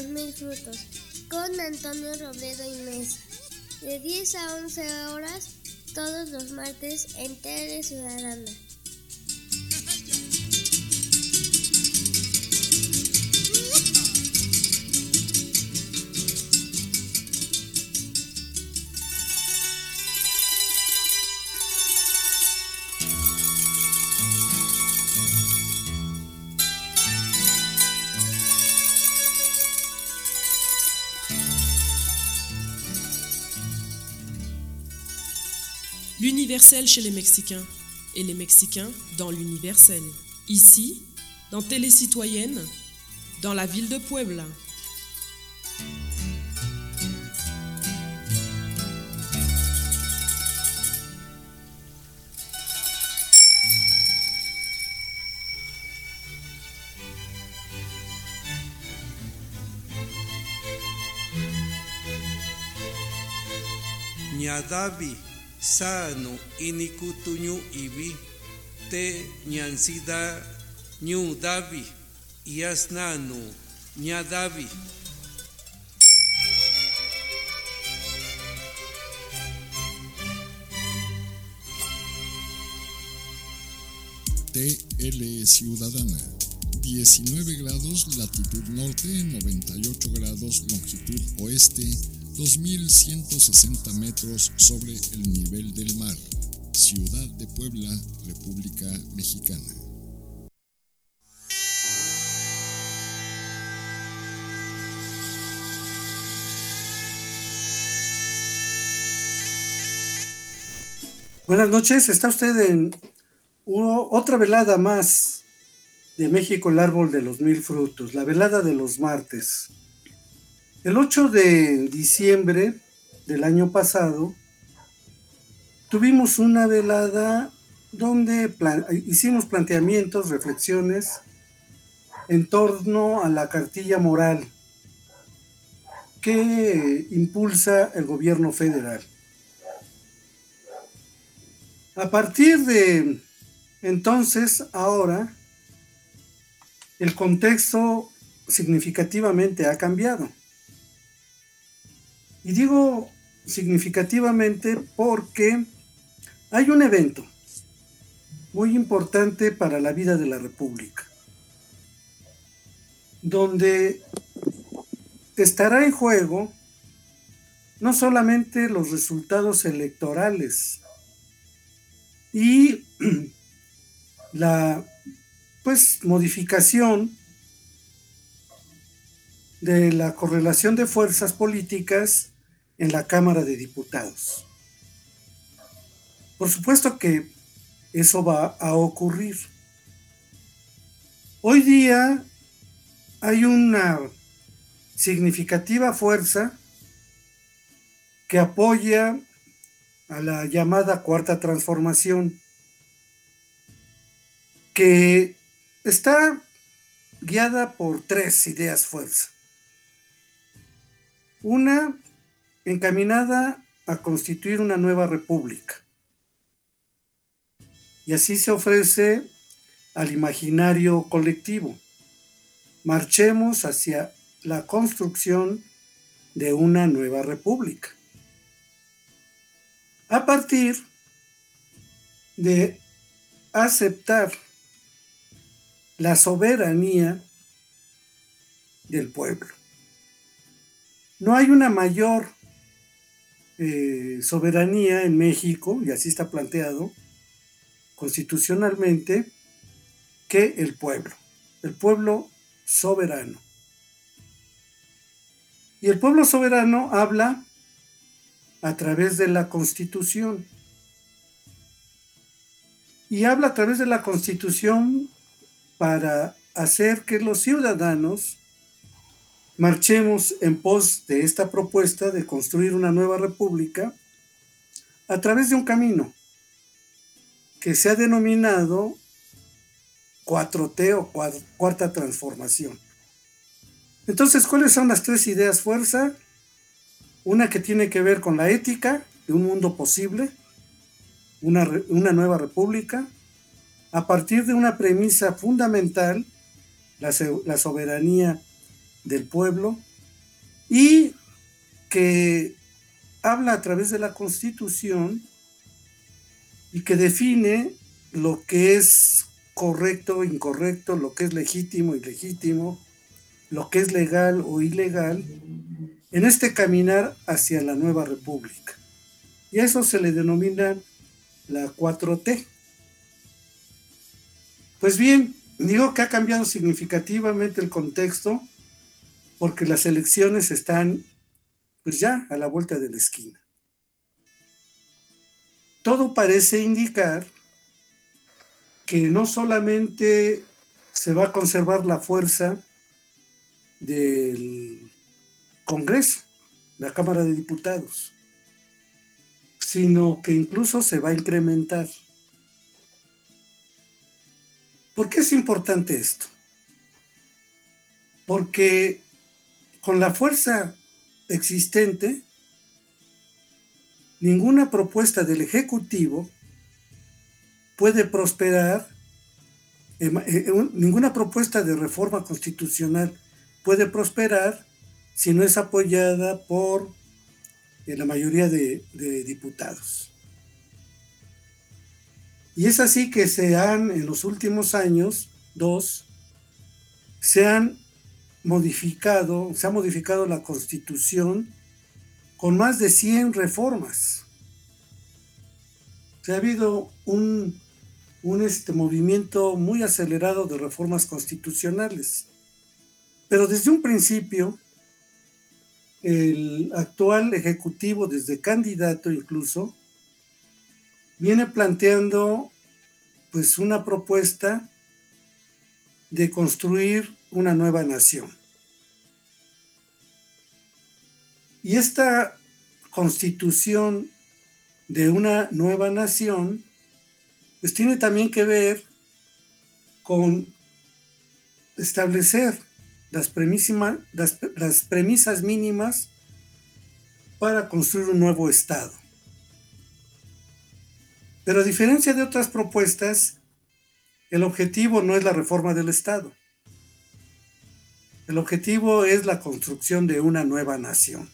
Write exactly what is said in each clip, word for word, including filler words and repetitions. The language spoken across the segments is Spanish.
mil frutos, con Antonio Robledo y Mesa, de diez a once horas, todos los martes en Tele Ciudadana. L'universel chez les Mexicains et les Mexicains dans l'universel. Ici, dans Télé Citoyenne, dans la ville de Puebla. Ñadavi sano inikutuñu ibi te ñansida ñu davi yasnanu ñadavi. T L Ciudadana, diecinueve grados latitud norte, noventa y ocho grados longitud oeste, dos mil ciento sesenta metros sobre el nivel del mar. Ciudad de Puebla, República Mexicana. Buenas noches, está usted en uno, otra velada más de México, el árbol de los mil frutos, la velada de los martes. El ocho de diciembre del año pasado tuvimos una velada donde plan- hicimos planteamientos, reflexiones en torno a la cartilla moral que impulsa el gobierno federal. A partir de entonces, ahora, el contexto significativamente ha cambiado. Y digo significativamente porque hay un evento muy importante para la vida de la República, donde estará en juego no solamente los resultados electorales y la pues modificación de la correlación de fuerzas políticas en la Cámara de Diputados. Por supuesto que eso va a ocurrir. Hoy día hay una significativa fuerza que apoya a la llamada Cuarta Transformación, que está guiada por tres ideas fuerza. Una, encaminada a constituir una nueva república. Y así se ofrece al imaginario colectivo. Marchemos hacia la construcción de una nueva república. A partir de aceptar la soberanía del pueblo. No hay una mayor eh, soberanía en México, y así está planteado constitucionalmente, que el pueblo, el pueblo soberano. Y el pueblo soberano habla a través de la Constitución. Y habla a través de la Constitución para hacer que los ciudadanos marchemos en pos de esta propuesta de construir una nueva república a través de un camino que se ha denominado cuatro T o Cuarta Transformación. Entonces, ¿cuáles son las tres ideas fuerza? Una que tiene que ver con la ética de un mundo posible, una, una nueva república, a partir de una premisa fundamental, la, la soberanía del pueblo, y que habla a través de la Constitución y que define lo que es correcto o incorrecto, lo que es legítimo o ilegítimo, lo que es legal o ilegal, en este caminar hacia la nueva república. Y a eso se le denomina la cuatro T. Pues bien, digo que ha cambiado significativamente el contexto porque las elecciones están pues ya a la vuelta de la esquina. Todo parece indicar que no solamente se va a conservar la fuerza del Congreso, la Cámara de Diputados, sino que incluso se va a incrementar. ¿Por qué es importante esto? Porque con la fuerza existente, ninguna propuesta del Ejecutivo puede prosperar, eh, eh, ninguna propuesta de reforma constitucional puede prosperar si no es apoyada por eh, la mayoría de, de diputados. Y es así que se han, en los últimos años, dos, se han modificado, se ha modificado la Constitución con más de cien reformas. Se ha habido un, un este, movimiento muy acelerado de reformas constitucionales. Pero desde un principio, el actual Ejecutivo, desde candidato incluso, viene planteando pues una propuesta de construir una nueva nación. Y esta constitución de una nueva nación pues tiene también que ver con establecer las, las, las premisas mínimas para construir un nuevo Estado. Pero a diferencia de otras propuestas, el objetivo no es la reforma del Estado. El objetivo es la construcción de una nueva nación.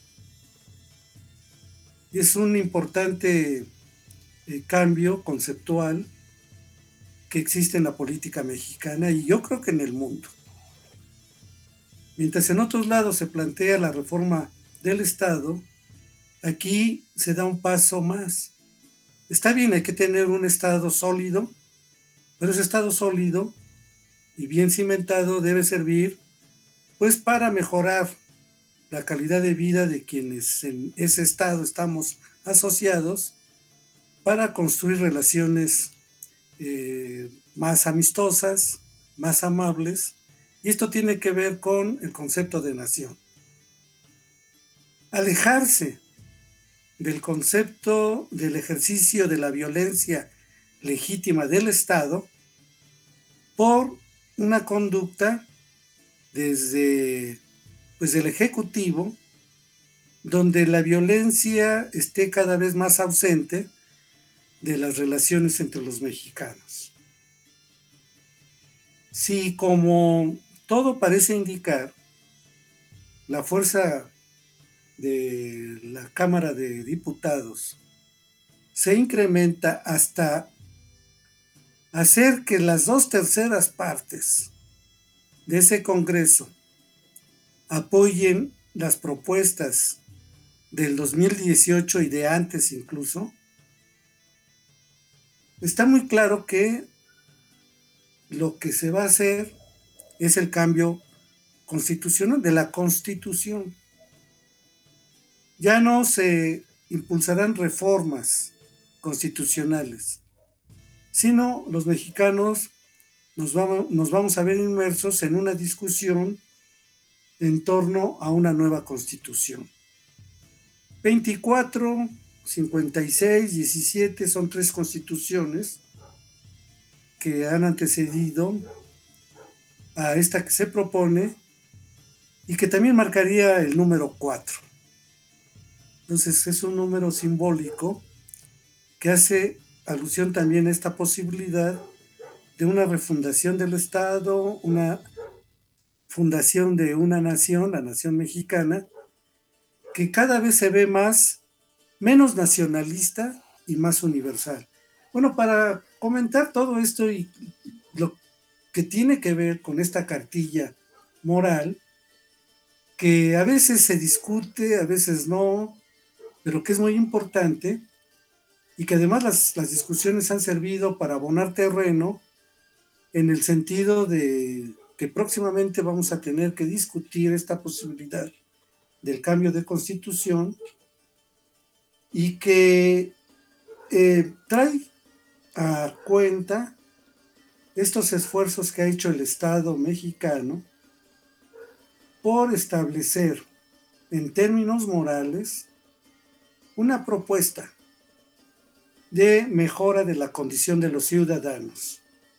Y es un importante eh, cambio conceptual que existe en la política mexicana y yo creo que en el mundo. Mientras en otros lados se plantea la reforma del Estado, aquí se da un paso más. Está bien, hay que tener un Estado sólido, pero ese Estado sólido y bien cimentado debe servir pues para mejorar la calidad de vida de quienes en ese Estado estamos asociados, para construir relaciones eh, más amistosas, más amables, y esto tiene que ver con el concepto de nación. Alejarse del concepto del ejercicio de la violencia legítima del Estado por una conducta desde pues, el Ejecutivo, donde la violencia esté cada vez más ausente de las relaciones entre los mexicanos. Si, como todo parece indicar, la fuerza de la Cámara de Diputados se incrementa hasta hacer que las dos terceras partes de ese Congreso apoyen las propuestas del dos mil dieciocho y de antes incluso, está muy claro que lo que se va a hacer es el cambio constitucional de la Constitución. Ya no se impulsarán reformas constitucionales, sino los mexicanos nos vamos, nos vamos a ver inmersos en una discusión en torno a una nueva Constitución. veinticuatro, cincuenta y seis, diecisiete son tres constituciones que han antecedido a esta que se propone y que también marcaría el número cuatro. Entonces es un número simbólico que hace alusión también a esta posibilidad de una refundación del Estado, una fundación de una nación, la nación mexicana, que cada vez se ve más, menos nacionalista y más universal. Bueno, para comentar todo esto y lo que tiene que ver con esta cartilla moral, que a veces se discute, a veces no, pero que es muy importante, y que además las, las discusiones han servido para abonar terreno en el sentido de que próximamente vamos a tener que discutir esta posibilidad del cambio de constitución, y que eh, trae a cuenta estos esfuerzos que ha hecho el Estado mexicano por establecer en términos morales una propuesta de mejora de la condición de los ciudadanos.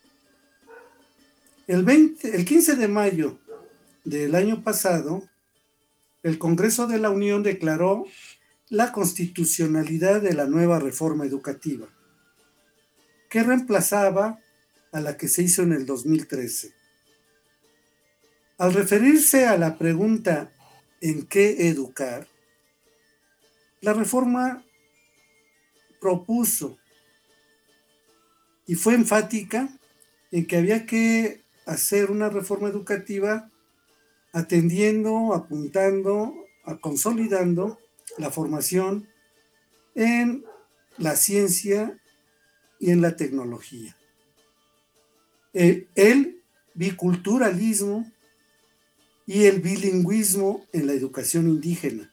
El, veinte, el quince de mayo del año pasado, el Congreso de la Unión declaró la constitucionalidad de la nueva reforma educativa, que reemplazaba a la que se hizo en el dos mil trece. Al referirse a la pregunta ¿en qué educar?, la reforma propuso y fue enfática en que había que hacer una reforma educativa atendiendo, apuntando, a consolidando la formación en la ciencia y en la tecnología. El, el biculturalismo y el bilingüismo en la educación indígena,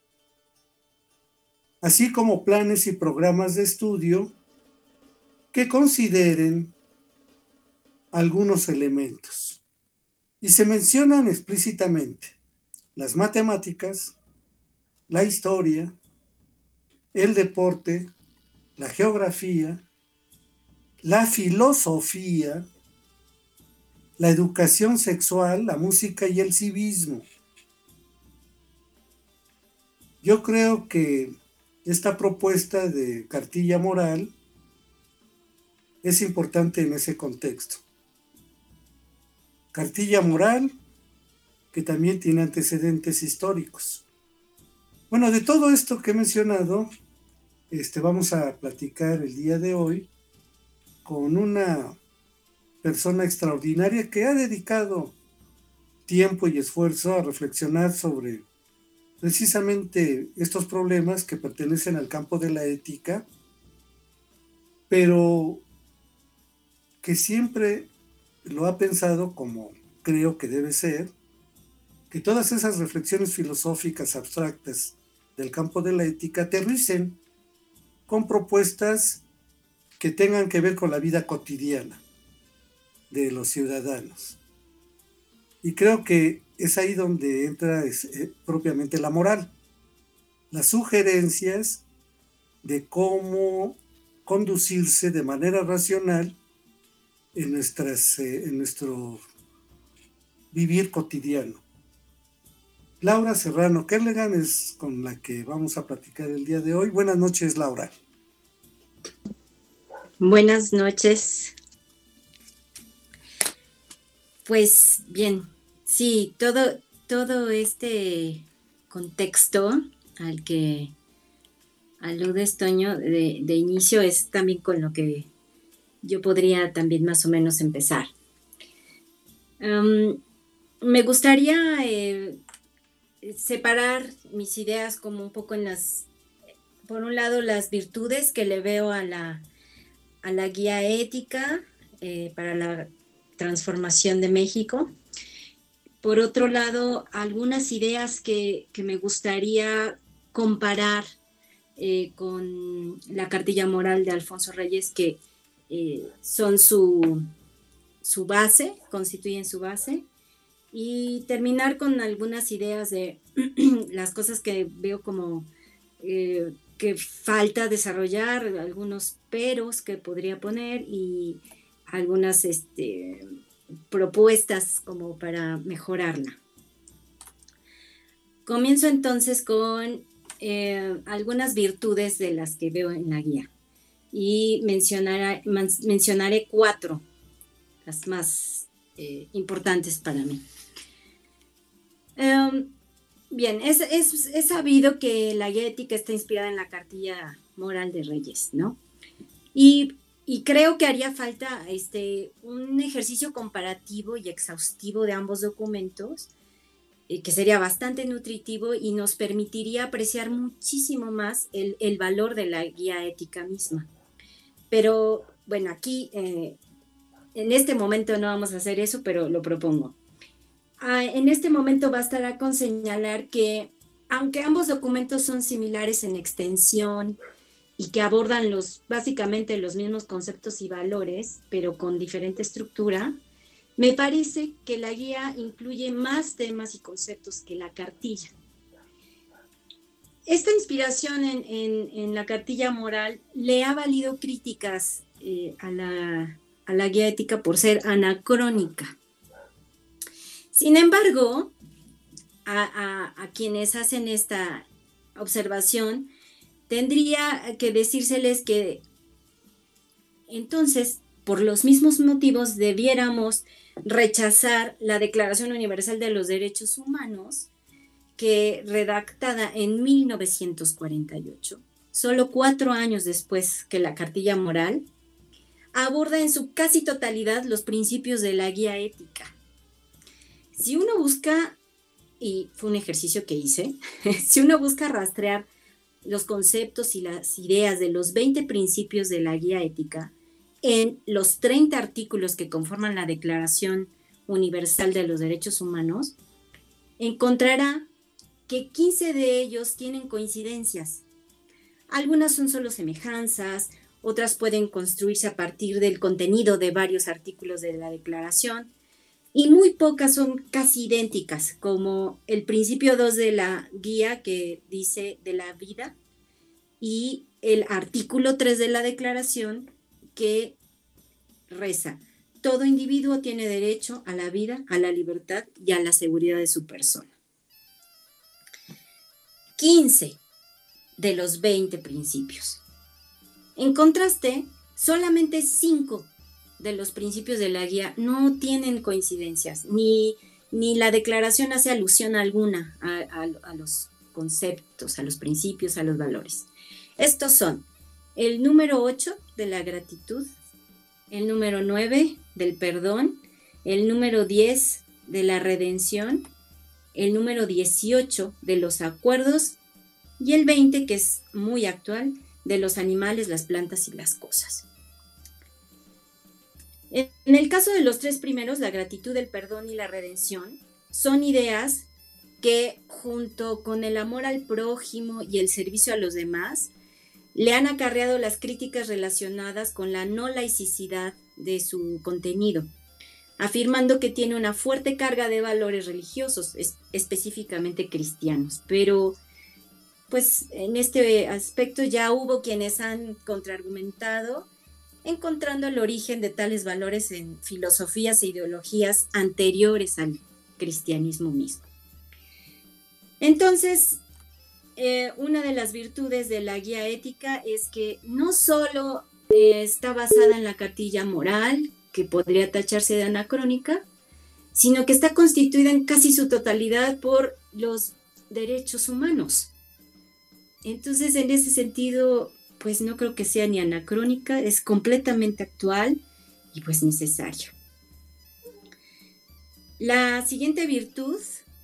así como planes y programas de estudio que consideren algunos elementos. Y se mencionan explícitamente las matemáticas, la historia, el deporte, la geografía, la filosofía, la educación sexual, la música y el civismo. Yo creo que esta propuesta de cartilla moral es importante en ese contexto. Cartilla moral que también tiene antecedentes históricos. Bueno, de todo esto que he mencionado, este, vamos a platicar el día de hoy con una persona extraordinaria que ha dedicado tiempo y esfuerzo a reflexionar sobre precisamente estos problemas que pertenecen al campo de la ética, pero que siempre lo ha pensado como creo que debe ser, que todas esas reflexiones filosóficas abstractas del campo de la ética aterricen con propuestas que tengan que ver con la vida cotidiana de los ciudadanos. Y creo que es ahí donde entra es, eh, propiamente la moral, las sugerencias de cómo conducirse de manera racional en, nuestras, eh, en nuestro vivir cotidiano. Laura Serrano Kerlegan es con la que vamos a platicar el día de hoy. Buenas noches, Laura. Buenas noches. Pues bien, sí, todo, todo este contexto al que aludes, Toño, de, de inicio es también con lo que yo podría también más o menos empezar. Um, me gustaría eh, separar mis ideas como un poco en las, por un lado, las virtudes que le veo a la, a la guía ética eh, para la transformación de México. Por otro lado, algunas ideas que, que me gustaría comparar eh, con la cartilla moral de Alfonso Reyes, que eh, son su, su base, constituyen su base, y terminar con algunas ideas de las cosas que veo como eh, que falta desarrollar, algunos peros que podría poner y algunas este, propuestas como para mejorarla. Comienzo entonces con eh, algunas virtudes de las que veo en la guía y mencionaré, mencionaré cuatro, las más eh, importantes para mí. Um, Bien, es, es, es sabido que la guía ética está inspirada en la cartilla moral de Reyes, ¿no? Y, y creo que haría falta este, un ejercicio comparativo y exhaustivo de ambos documentos, eh, que sería bastante nutritivo y nos permitiría apreciar muchísimo más el, el valor de la guía ética misma. Pero bueno, aquí eh, en este momento no vamos a hacer eso, pero lo propongo. Ah, en este momento bastará con señalar que, aunque ambos documentos son similares en extensión y que abordan los, básicamente los mismos conceptos y valores, pero con diferente estructura, me parece que la guía incluye más temas y conceptos que la cartilla. Esta inspiración en, en, en la cartilla moral le ha valido críticas eh, a, la, a la guía ética por ser anacrónica. Sin embargo, a, a, a quienes hacen esta observación, tendría que decírseles que entonces, por los mismos motivos, debiéramos rechazar la Declaración Universal de los Derechos Humanos, que redactada en mil novecientos cuarenta y ocho, solo cuatro años después que la Cartilla Moral, aborda en su casi totalidad los principios de la guía ética. Si uno busca, y fue un ejercicio que hice, si uno busca rastrear los conceptos y las ideas de los veinte principios de la guía ética en los treinta artículos que conforman la Declaración Universal de los Derechos Humanos, encontrará que quince de ellos tienen coincidencias. Algunas son solo semejanzas, otras pueden construirse a partir del contenido de varios artículos de la Declaración, y muy pocas son casi idénticas, como el principio dos de la guía que dice de la vida y el artículo tres de la Declaración que reza: todo individuo tiene derecho a la vida, a la libertad y a la seguridad de su persona. quince de los veinte principios. En contraste, solamente cinco de los principios de la guía no tienen coincidencias, ni, ni la declaración hace alusión alguna a, a, a los conceptos, a los principios, a los valores. Estos son el número ocho de la gratitud, el número nueve del perdón, el número diez de la redención, el número dieciocho de los acuerdos y el veinte, que es muy actual, de los animales, las plantas y las cosas. En el caso de los tres primeros, la gratitud, el perdón y la redención, son ideas que, junto con el amor al prójimo y el servicio a los demás, le han acarreado las críticas relacionadas con la no laicidad de su contenido, afirmando que tiene una fuerte carga de valores religiosos, es, específicamente cristianos. Pero, pues, en este aspecto ya hubo quienes han contraargumentado, encontrando el origen de tales valores en filosofías e ideologías anteriores al cristianismo mismo. Entonces, eh, una de las virtudes de la guía ética es que no solo eh, está basada en la cartilla moral, que podría tacharse de anacrónica, sino que está constituida en casi su totalidad por los derechos humanos. Entonces, en ese sentido, pues no creo que sea ni anacrónica, es completamente actual y pues necesario. La siguiente virtud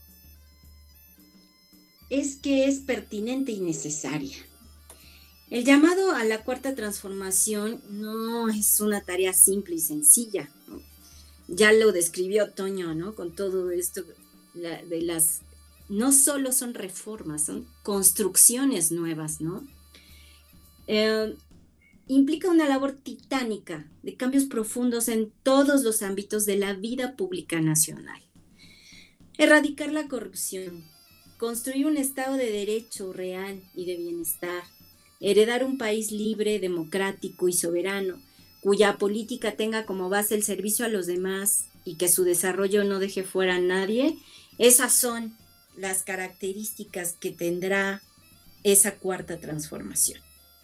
es que es pertinente y necesaria. El llamado a la cuarta transformación no es una tarea simple y sencilla, ¿no? Ya lo describió Toño, ¿no? Con todo esto la, de las, no solo son reformas, son construcciones nuevas, ¿no? Eh, implica una labor titánica de cambios profundos en todos los ámbitos de la vida pública nacional. Erradicar la corrupción, construir un Estado de derecho real y de bienestar, heredar un país libre, democrático y soberano, cuya política tenga como base el servicio a los demás y que su desarrollo no deje fuera a nadie. Esas son las características que tendrá esa cuarta transformación.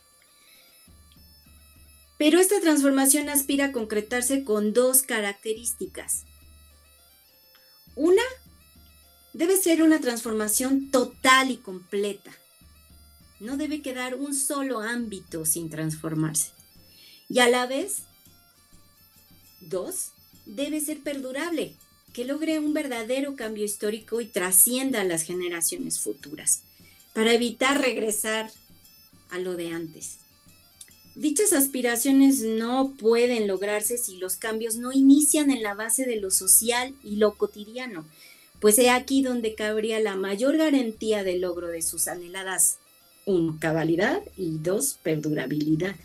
Pero esta transformación aspira a concretarse con dos características. Una, debe ser una transformación total y completa. No debe quedar un solo ámbito sin transformarse. Y a la vez, dos, debe ser perdurable, que logre un verdadero cambio histórico y trascienda a las generaciones futuras, para evitar regresar a lo de antes. Dichas aspiraciones no pueden lograrse si los cambios no inician en la base de lo social y lo cotidiano, pues es aquí donde cabría la mayor garantía del logro de sus anheladas, uno, cabalidad y dos, perdurabilidad.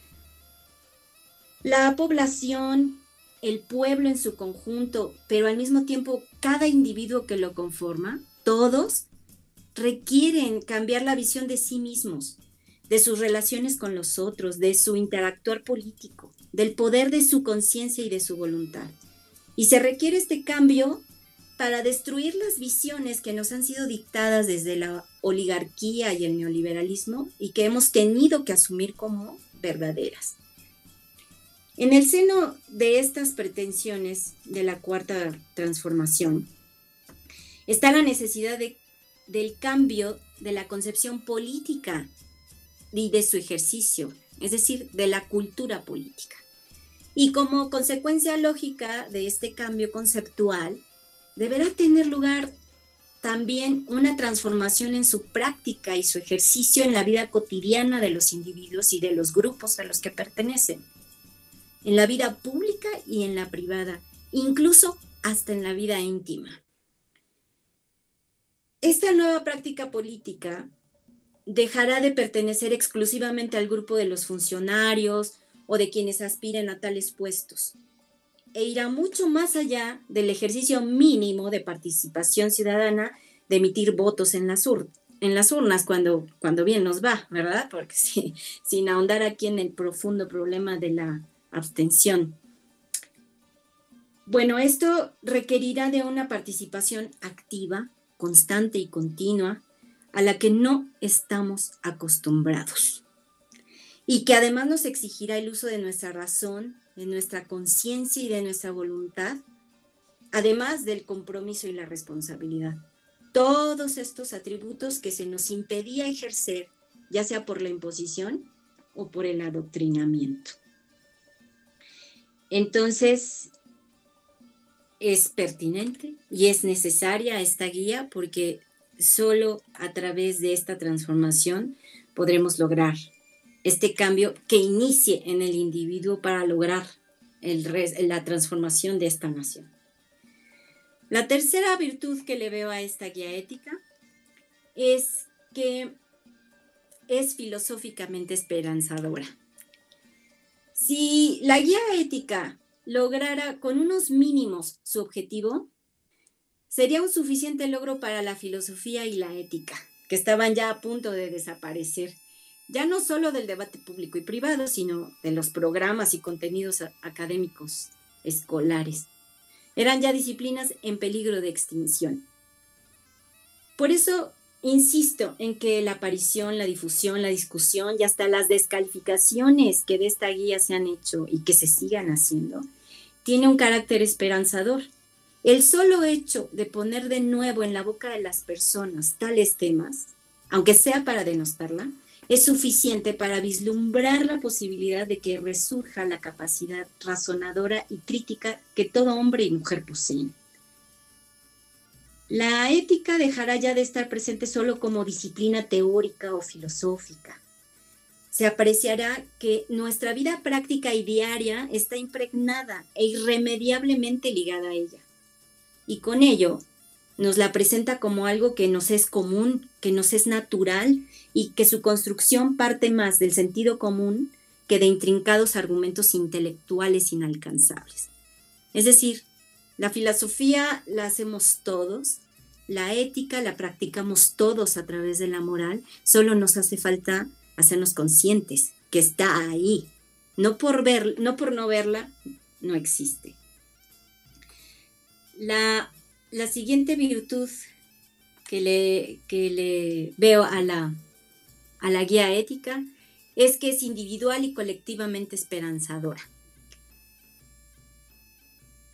La población, el pueblo en su conjunto, pero al mismo tiempo cada individuo que lo conforma, todos requieren cambiar la visión de sí mismos, de sus relaciones con los otros, de su interactuar político, del poder de su conciencia y de su voluntad. Y se requiere este cambio para destruir las visiones que nos han sido dictadas desde la oligarquía y el neoliberalismo y que hemos tenido que asumir como verdaderas. En el seno de estas pretensiones de la cuarta transformación está la necesidad de, del cambio de la concepción política y de su ejercicio, es decir, de la cultura política. Y como consecuencia lógica de este cambio conceptual, deberá tener lugar también una transformación en su práctica y su ejercicio en la vida cotidiana de los individuos y de los grupos a los que pertenecen, en la vida pública y en la privada, incluso hasta en la vida íntima. Esta nueva práctica política dejará de pertenecer exclusivamente al grupo de los funcionarios o de quienes aspiren a tales puestos, e irá mucho más allá del ejercicio mínimo de participación ciudadana de emitir votos en las, ur- en las urnas cuando, cuando bien nos va, ¿verdad? Porque sí, sin ahondar aquí en el profundo problema de la abstención. Bueno, esto requerirá de una participación activa, constante y continua, a la que no estamos acostumbrados, y que además nos exigirá el uso de nuestra razón, de nuestra conciencia y de nuestra voluntad, además del compromiso y la responsabilidad. Todos estos atributos que se nos impedía ejercer, ya sea por la imposición o por el adoctrinamiento. Entonces, es pertinente y es necesaria esta guía porque solo a través de esta transformación podremos lograr este cambio que inicie en el individuo para lograr el res, la transformación de esta nación. La tercera virtud que le veo a esta guía ética es que es filosóficamente esperanzadora. Si la guía ética lograra con unos mínimos su objetivo, sería un suficiente logro para la filosofía y la ética, que estaban ya a punto de desaparecer, ya no solo del debate público y privado, sino de los programas y contenidos académicos escolares. Eran ya disciplinas en peligro de extinción. Por eso insisto en que la aparición, la difusión, la discusión y hasta las descalificaciones que de esta guía se han hecho y que se sigan haciendo, tiene un carácter esperanzador. El solo hecho de poner de nuevo en la boca de las personas tales temas, aunque sea para denostarla, es suficiente para vislumbrar la posibilidad de que resurja la capacidad razonadora y crítica que todo hombre y mujer poseen. La ética dejará ya de estar presente solo como disciplina teórica o filosófica. Se apreciará que nuestra vida práctica y diaria está impregnada e irremediablemente ligada a ella. Y con ello nos la presenta como algo que nos es común, que nos es natural y que su construcción parte más del sentido común que de intrincados argumentos intelectuales inalcanzables. Es decir, la filosofía la hacemos todos, la ética la practicamos todos a través de la moral, solo nos hace falta hacernos conscientes que está ahí. No por ver, no por no verla, no existe. La, la siguiente virtud que le, que le veo a la, a la guía ética es que es individual y colectivamente esperanzadora.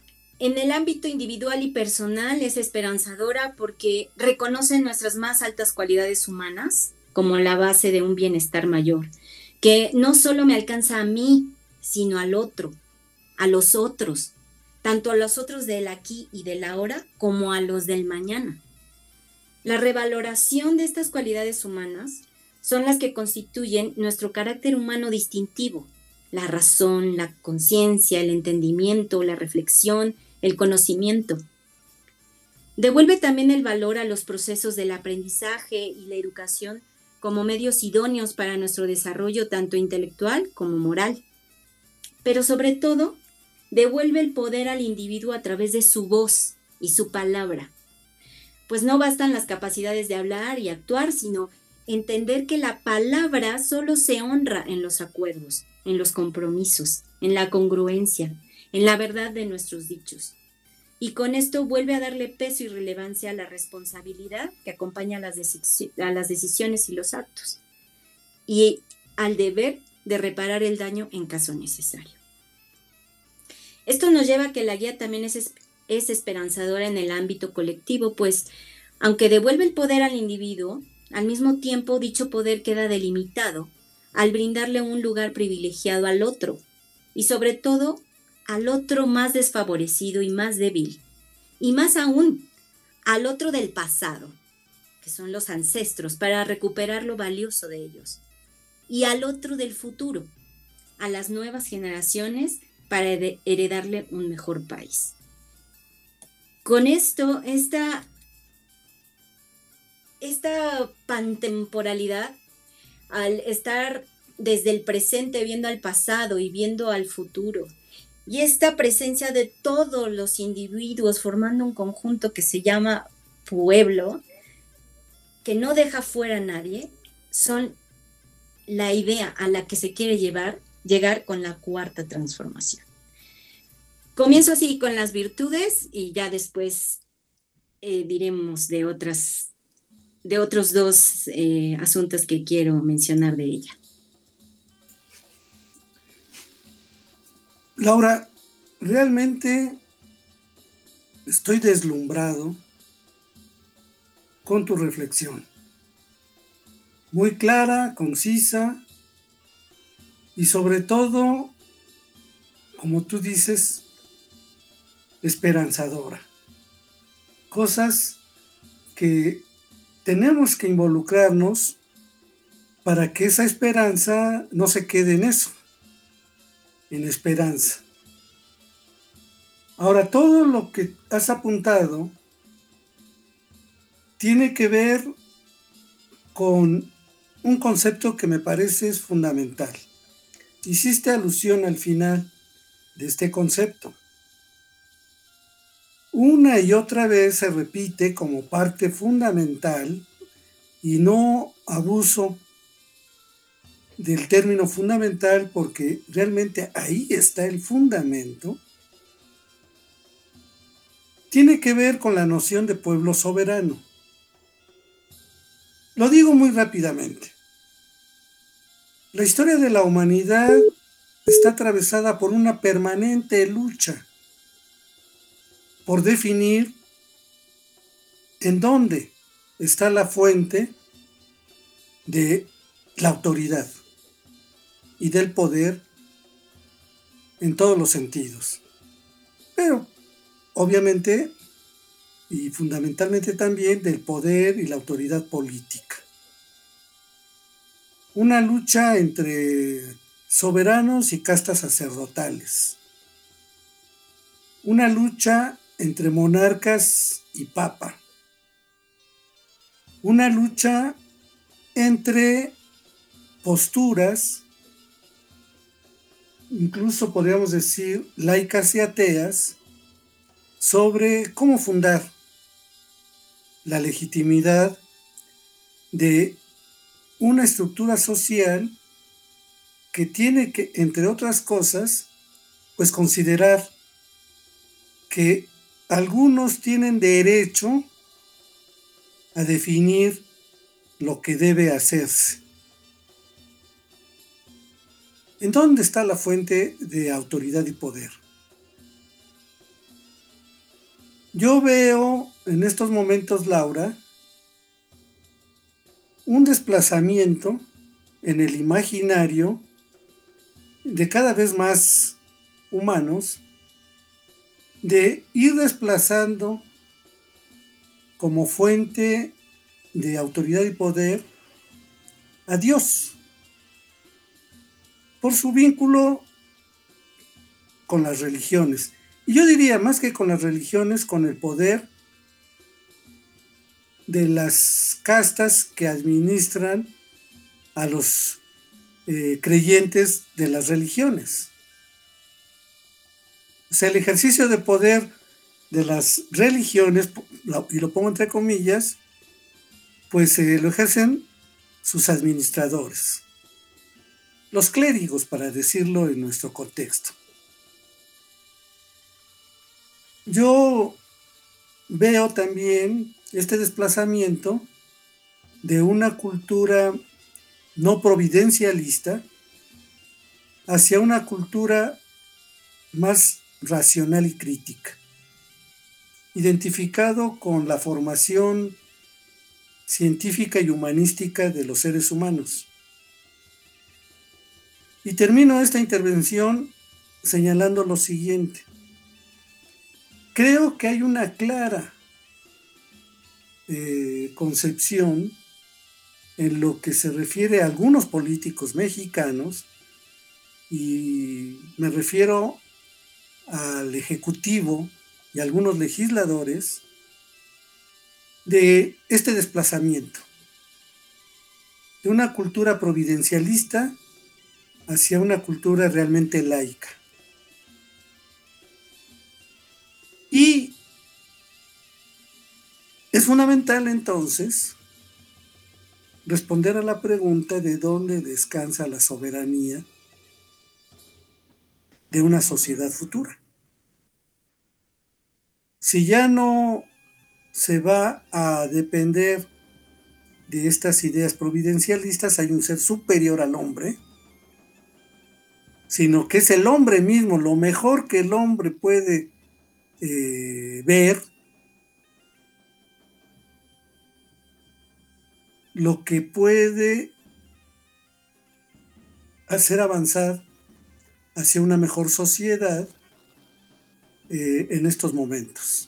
En el ámbito individual y personal es esperanzadora porque reconoce nuestras más altas cualidades humanas como la base de un bienestar mayor, que no solo me alcanza a mí, sino al otro, a los otros, tanto a los otros del aquí y del ahora como a los del mañana. La revaloración de estas cualidades humanas son las que constituyen nuestro carácter humano distintivo, la razón, la conciencia, el entendimiento, la reflexión, el conocimiento. Devuelve también el valor a los procesos del aprendizaje y la educación como medios idóneos para nuestro desarrollo tanto intelectual como moral. Pero sobre todo, devuelve el poder al individuo a través de su voz y su palabra. Pues no bastan las capacidades de hablar y actuar, sino entender que la palabra solo se honra en los acuerdos, en los compromisos, en la congruencia, en la verdad de nuestros dichos. Y con esto vuelve a darle peso y relevancia a la responsabilidad que acompaña a las, deci- a las decisiones y los actos, y al deber de reparar el daño en caso necesario. Esto nos lleva a que la guía también es, es esperanzadora en el ámbito colectivo, pues aunque devuelve el poder al individuo, al mismo tiempo dicho poder queda delimitado al brindarle un lugar privilegiado al otro, y sobre todo al otro más desfavorecido y más débil, y más aún al otro del pasado, que son los ancestros, para recuperar lo valioso de ellos, y al otro del futuro, a las nuevas generaciones, para heredarle un mejor país. Con esto, esta, esta pantemporalidad, al estar desde el presente viendo al pasado y viendo al futuro, y esta presencia de todos los individuos formando un conjunto que se llama pueblo, que no deja fuera a nadie, son la idea a la que se quiere llevar, llegar con la cuarta transformación. Comienzo así con las virtudes y ya después eh, diremos de otras, de otros dos eh, asuntos que quiero mencionar de ella. Laura, realmente estoy deslumbrado con tu reflexión. Muy clara, concisa y sobre todo, como tú dices, esperanzadora. Cosas que tenemos que involucrarnos para que esa esperanza no se quede en eso, en esperanza. Ahora, todo lo que has apuntado tiene que ver con un concepto que me parece es fundamental. Hiciste alusión al final de este concepto. Una y otra vez se repite como parte fundamental, y no abuso del término fundamental porque realmente ahí está el fundamento. Tiene que ver con la noción de pueblo soberano. Lo digo muy rápidamente. La historia de la humanidad está atravesada por una permanente lucha por definir en dónde está la fuente de la autoridad y del poder en todos los sentidos. Pero, obviamente, y fundamentalmente también del poder y la autoridad política. Una lucha entre soberanos y castas sacerdotales. Una lucha entre monarcas y papa. Una lucha entre posturas, incluso podríamos decir laicas y ateas, sobre cómo fundar la legitimidad de una estructura social que tiene que, entre otras cosas, pues considerar que algunos tienen derecho a definir lo que debe hacerse. ¿En dónde está la fuente de autoridad y poder? Yo veo en estos momentos, Laura, un desplazamiento en el imaginario de cada vez más humanos, de ir desplazando como fuente de autoridad y poder a Dios, por su vínculo con las religiones. Y yo diría, más que con las religiones, con el poder de las castas que administran a los eh, creyentes de las religiones. O sea, el ejercicio de poder de las religiones, y lo pongo entre comillas, pues eh, lo ejercen sus administradores, los clérigos, para decirlo en nuestro contexto. Yo veo también este desplazamiento de una cultura no providencialista hacia una cultura más racional y crítica, identificado con la formación científica y humanística de los seres humanos. Y termino esta intervención señalando lo siguiente. Creo que hay una clara eh, concepción en lo que se refiere a algunos políticos mexicanos, y me refiero al Ejecutivo y a algunos legisladores, de este desplazamiento de una cultura providencialista hacia una cultura realmente laica. Y es fundamental entonces responder a la pregunta de dónde descansa la soberanía de una sociedad futura. Si ya no se va a depender de estas ideas providencialistas, hay un ser superior al hombre, sino que es el hombre mismo, lo mejor que el hombre puede eh, ver, lo que puede hacer avanzar hacia una mejor sociedad eh, en estos momentos.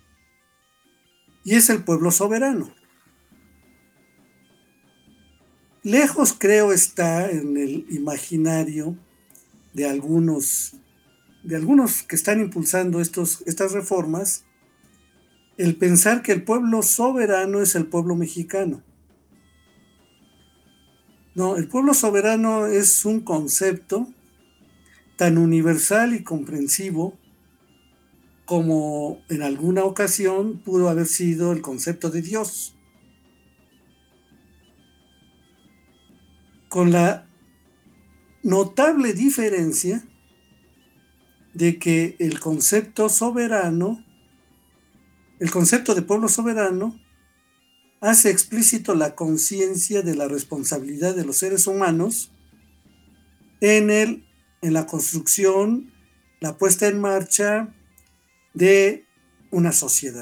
Y es el pueblo soberano. Lejos, creo, está en el imaginario de algunos, de algunos que están impulsando estos, estas reformas, el pensar que el pueblo soberano es el pueblo mexicano. No, el pueblo soberano es un concepto tan universal y comprensivo como en alguna ocasión pudo haber sido el concepto de Dios. Con la notable diferencia de que el concepto soberano, el concepto de pueblo soberano, hace explícito la conciencia de la responsabilidad de los seres humanos en, el, en la construcción, la puesta en marcha de una sociedad.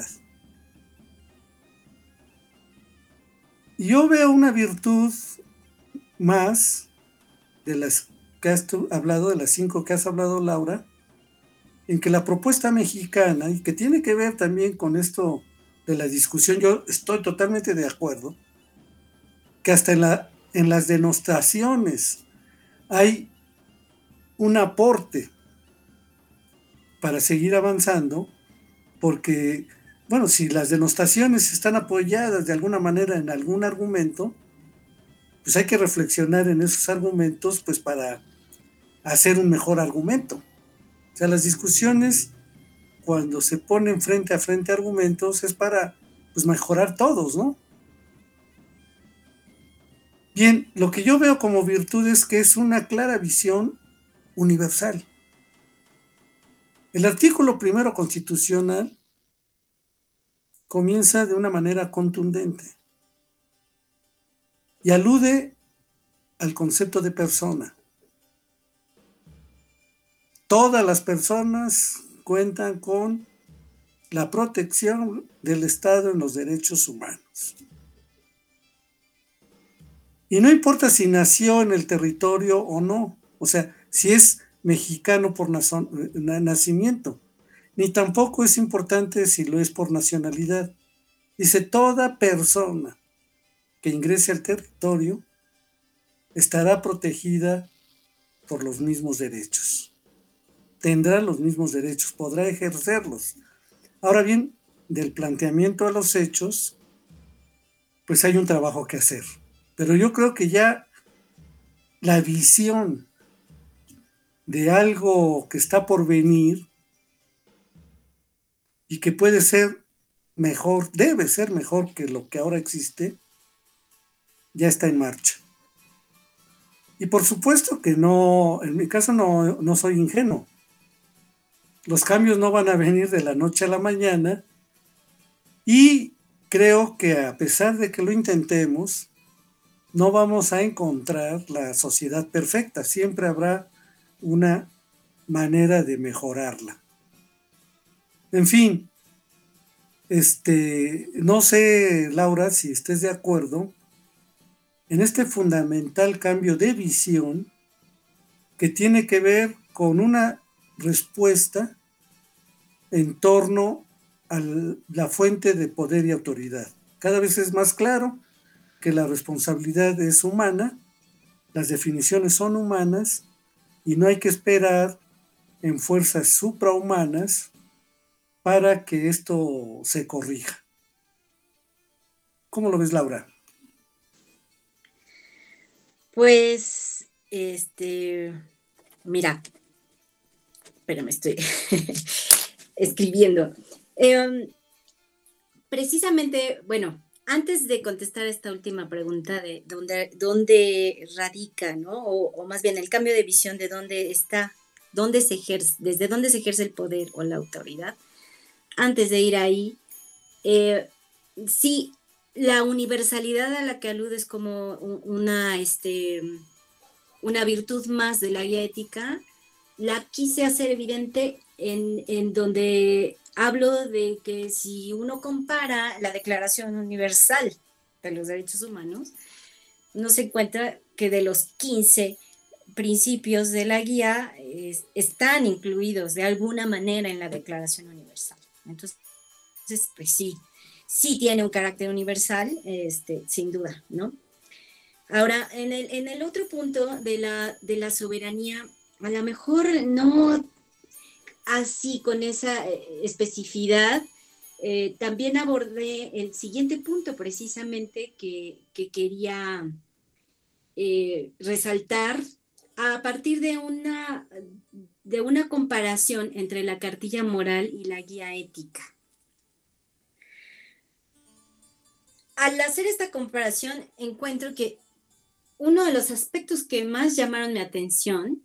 Yo veo una virtud más de las que has hablado, de las cinco que has hablado, Laura, en que la propuesta mexicana, y que tiene que ver también con esto de la discusión, yo estoy totalmente de acuerdo, que hasta en, la, en las denostaciones hay un aporte para seguir avanzando, porque, bueno, si las denostaciones están apoyadas de alguna manera en algún argumento, pues hay que reflexionar en esos argumentos, pues para hacer un mejor argumento. O sea, las discusiones, cuando se ponen frente a frente argumentos, es para, pues, mejorar todos, ¿no? Bien, lo que yo veo como virtud es que es una clara visión universal. El artículo primero constitucional comienza de una manera contundente y alude al concepto de persona. Todas las personas cuentan con la protección del Estado en los derechos humanos. Y no importa si nació en el territorio o no, o sea, si es mexicano por nacimiento, ni tampoco es importante si lo es por nacionalidad. Dice, toda persona que ingrese al territorio estará protegida por los mismos derechos. Tendrá los mismos derechos, podrá ejercerlos. Ahora bien, del planteamiento a los hechos, pues hay un trabajo que hacer. Pero yo creo que ya la visión de algo que está por venir y que puede ser mejor, debe ser mejor que lo que ahora existe, ya está en marcha. Y por supuesto que no, en mi caso no, no soy ingenuo. Los cambios no van a venir de la noche a la mañana y creo que a pesar de que lo intentemos, no vamos a encontrar la sociedad perfecta. Siempre habrá una manera de mejorarla. En fin, este, no sé, Laura, si estés de acuerdo en este fundamental cambio de visión que tiene que ver con una respuesta en torno a la fuente de poder y autoridad. Cada vez es más claro que la responsabilidad es humana, las definiciones son humanas y no hay que esperar en fuerzas suprahumanas para que esto se corrija. ¿Cómo lo ves, Laura? Pues, este, mira, espérame, estoy escribiendo. Eh, precisamente, bueno, antes de contestar esta última pregunta de dónde, dónde radica, ¿no? O, o más bien el cambio de visión de dónde está, dónde se ejerce, desde dónde se ejerce el poder o la autoridad. Antes de ir ahí, eh, sí, la universalidad a la que aludes como una, este, una virtud más de la guía ética, la quise hacer evidente en, en donde hablo de que si uno compara la Declaración Universal de los Derechos Humanos, uno se encuentra que de los quince principios de la guía es, están incluidos de alguna manera en la Declaración Universal. Entonces, pues sí, sí tiene un carácter universal, este, sin duda, ¿no? Ahora, en el, en el otro punto de la, de la soberanía, a lo mejor no así con esa especificidad, eh, también abordé el siguiente punto precisamente que, que quería eh, resaltar a partir de una, de una comparación entre la cartilla moral y la guía ética. Al hacer esta comparación, encuentro que uno de los aspectos que más llamaron mi atención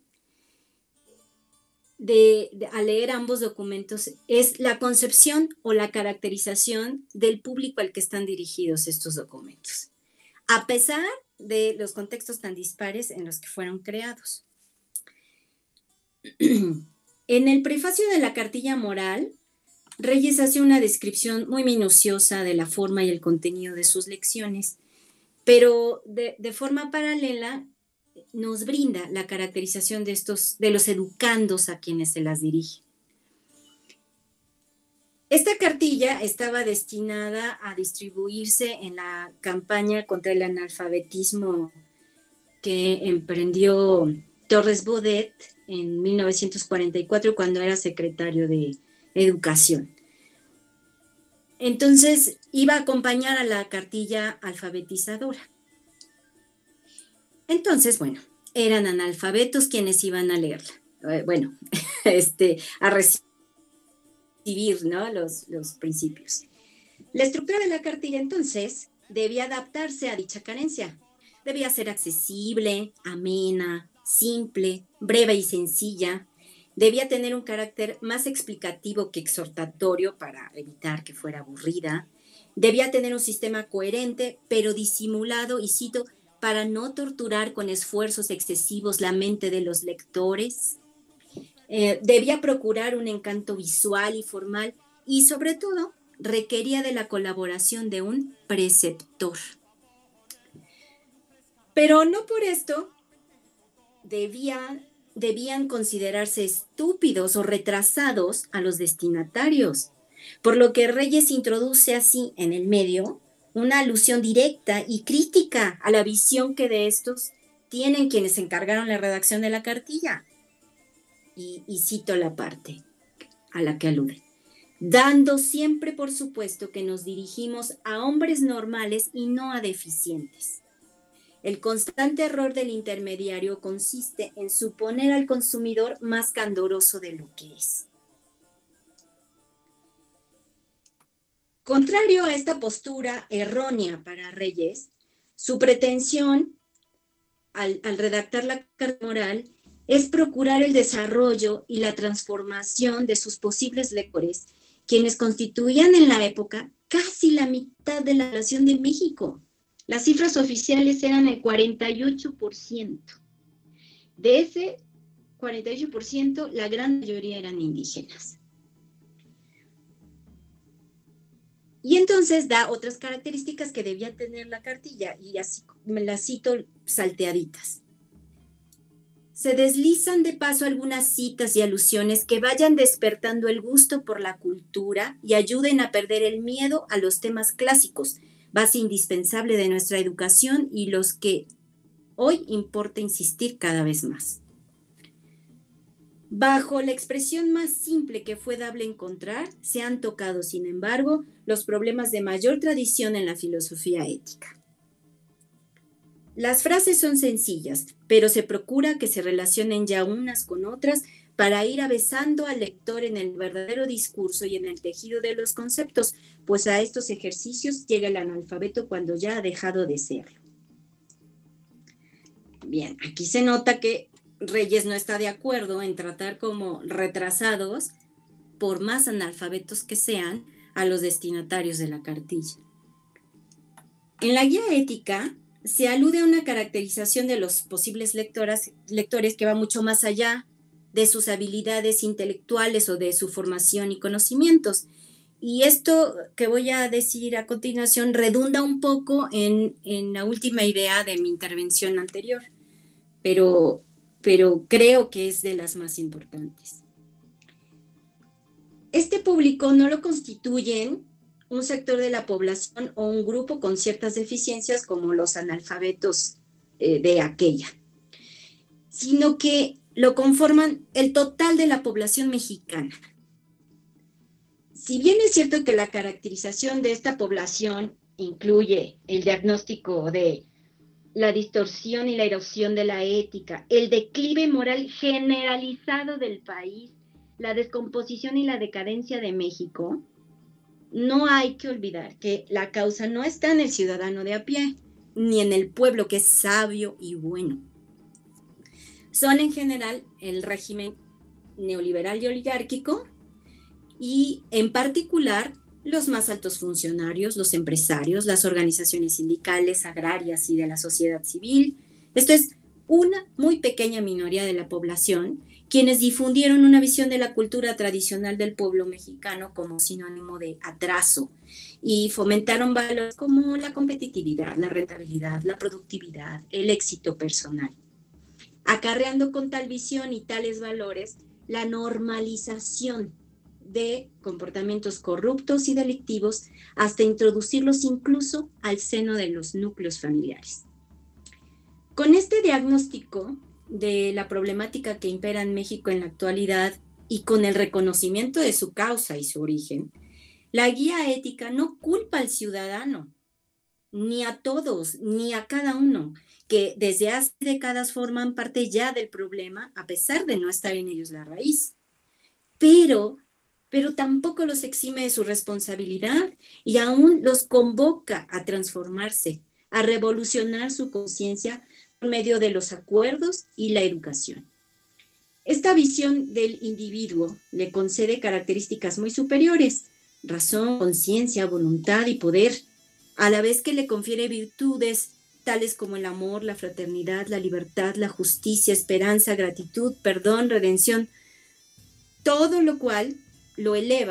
de, de, al leer ambos documentos es la concepción o la caracterización del público al que están dirigidos estos documentos, a pesar de los contextos tan dispares en los que fueron creados. En el prefacio de la cartilla moral, Reyes hace una descripción muy minuciosa de la forma y el contenido de sus lecciones, pero de, de forma paralela nos brinda la caracterización de, estos, de los educandos a quienes se las dirige. Esta cartilla estaba destinada a distribuirse en la campaña contra el analfabetismo que emprendió Torres Bodet en mil novecientos cuarenta y cuatro cuando era secretario de Educación. Entonces iba a acompañar a la cartilla alfabetizadora. Entonces, bueno, eran analfabetos quienes iban a leerla. Eh, bueno, este, a recibir, ¿no? los, los principios. La estructura de la cartilla, entonces, debía adaptarse a dicha carencia. Debía ser accesible, amena, simple, breve y sencilla. Debía tener un carácter más explicativo que exhortatorio para evitar que fuera aburrida. Debía tener un sistema coherente, pero disimulado, y cito, para no torturar con esfuerzos excesivos la mente de los lectores. Eh, debía procurar un encanto visual y formal y sobre todo requería de la colaboración de un preceptor. Pero no por esto debían, debían considerarse estúpidos o retrasados a los destinatarios, por lo que Reyes introduce así en el medio una alusión directa y crítica a la visión que de estos tienen quienes encargaron la redacción de la cartilla. Y, y cito la parte a la que alude. Dando siempre por supuesto que nos dirigimos a hombres normales y no a deficientes. El constante error del intermediario consiste en suponer al consumidor más candoroso de lo que es. Contrario a esta postura errónea para Reyes, su pretensión al, al redactar la carta moral es procurar el desarrollo y la transformación de sus posibles lectores, quienes constituían en la época casi la mitad de la población de México. Las cifras oficiales eran el cuarenta y ocho por ciento. De ese cuarenta y ocho por ciento, la gran mayoría eran indígenas. Y entonces da otras características que debía tener la cartilla, y así me las cito salteaditas. Se deslizan de paso algunas citas y alusiones que vayan despertando el gusto por la cultura y ayuden a perder el miedo a los temas clásicos, base indispensable de nuestra educación y los que hoy importa insistir cada vez más. Bajo la expresión más simple que fue dable encontrar, se han tocado, sin embargo, los problemas de mayor tradición en la filosofía ética. Las frases son sencillas, pero se procura que se relacionen ya unas con otras para ir avesando al lector en el verdadero discurso y en el tejido de los conceptos, pues a estos ejercicios llega el analfabeto cuando ya ha dejado de serlo. Bien, aquí se nota que Reyes no está de acuerdo en tratar como retrasados, por más analfabetos que sean, a los destinatarios de la cartilla. En la guía ética se alude a una caracterización de los posibles lectoras, lectores que va mucho más allá de sus habilidades intelectuales o de su formación y conocimientos. Y esto que voy a decir a continuación redunda un poco en, en la última idea de mi intervención anterior, pero, pero creo que es de las más importantes. Este público no lo constituyen un sector de la población o un grupo con ciertas deficiencias como los analfabetos eh, de aquella, sino que lo conforman el total de la población mexicana. Si bien es cierto que la caracterización de esta población incluye el diagnóstico de la distorsión y la erosión de la ética, el declive moral generalizado del país, la descomposición y la decadencia de México, no hay que olvidar que la causa no está en el ciudadano de a pie, ni en el pueblo que es sabio y bueno. Son en general el régimen neoliberal y oligárquico y en particular los más altos funcionarios, los empresarios, las organizaciones sindicales, agrarias y de la sociedad civil. Esto es una muy pequeña minoría de la población quienes difundieron una visión de la cultura tradicional del pueblo mexicano como sinónimo de atraso y fomentaron valores como la competitividad, la rentabilidad, la productividad, el éxito personal, acarreando con tal visión y tales valores la normalización de comportamientos corruptos y delictivos hasta introducirlos incluso al seno de los núcleos familiares. Con este diagnóstico de la problemática que impera en México en la actualidad y con el reconocimiento de su causa y su origen, la guía ética no culpa al ciudadano, ni a todos, ni a cada uno, que desde hace décadas forman parte ya del problema, a pesar de no estar en ellos la raíz. Pero, pero tampoco los exime de su responsabilidad y aún los convoca a transformarse, a revolucionar su conciencia por medio de los acuerdos y la educación. Esta visión del individuo le concede características muy superiores, razón, conciencia, voluntad y poder, a la vez que le confiere virtudes tales como el amor, la fraternidad, la libertad, la justicia, esperanza, gratitud, perdón, redención, todo lo cual lo eleva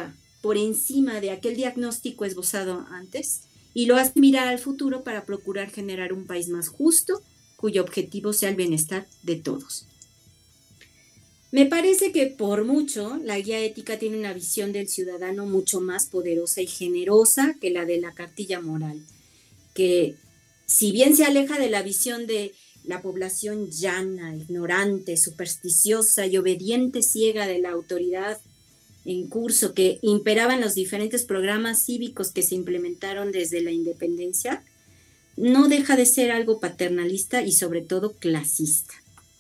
por encima de aquel diagnóstico esbozado antes y lo hace mirar al futuro para procurar generar un país más justo, cuyo objetivo sea el bienestar de todos. Me parece que por mucho la guía ética tiene una visión del ciudadano mucho más poderosa y generosa que la de la cartilla moral, que si bien se aleja de la visión de la población llana, ignorante, supersticiosa y obediente ciega de la autoridad en curso que imperaba en los diferentes programas cívicos que se implementaron desde la independencia, no deja de ser algo paternalista y sobre todo clasista.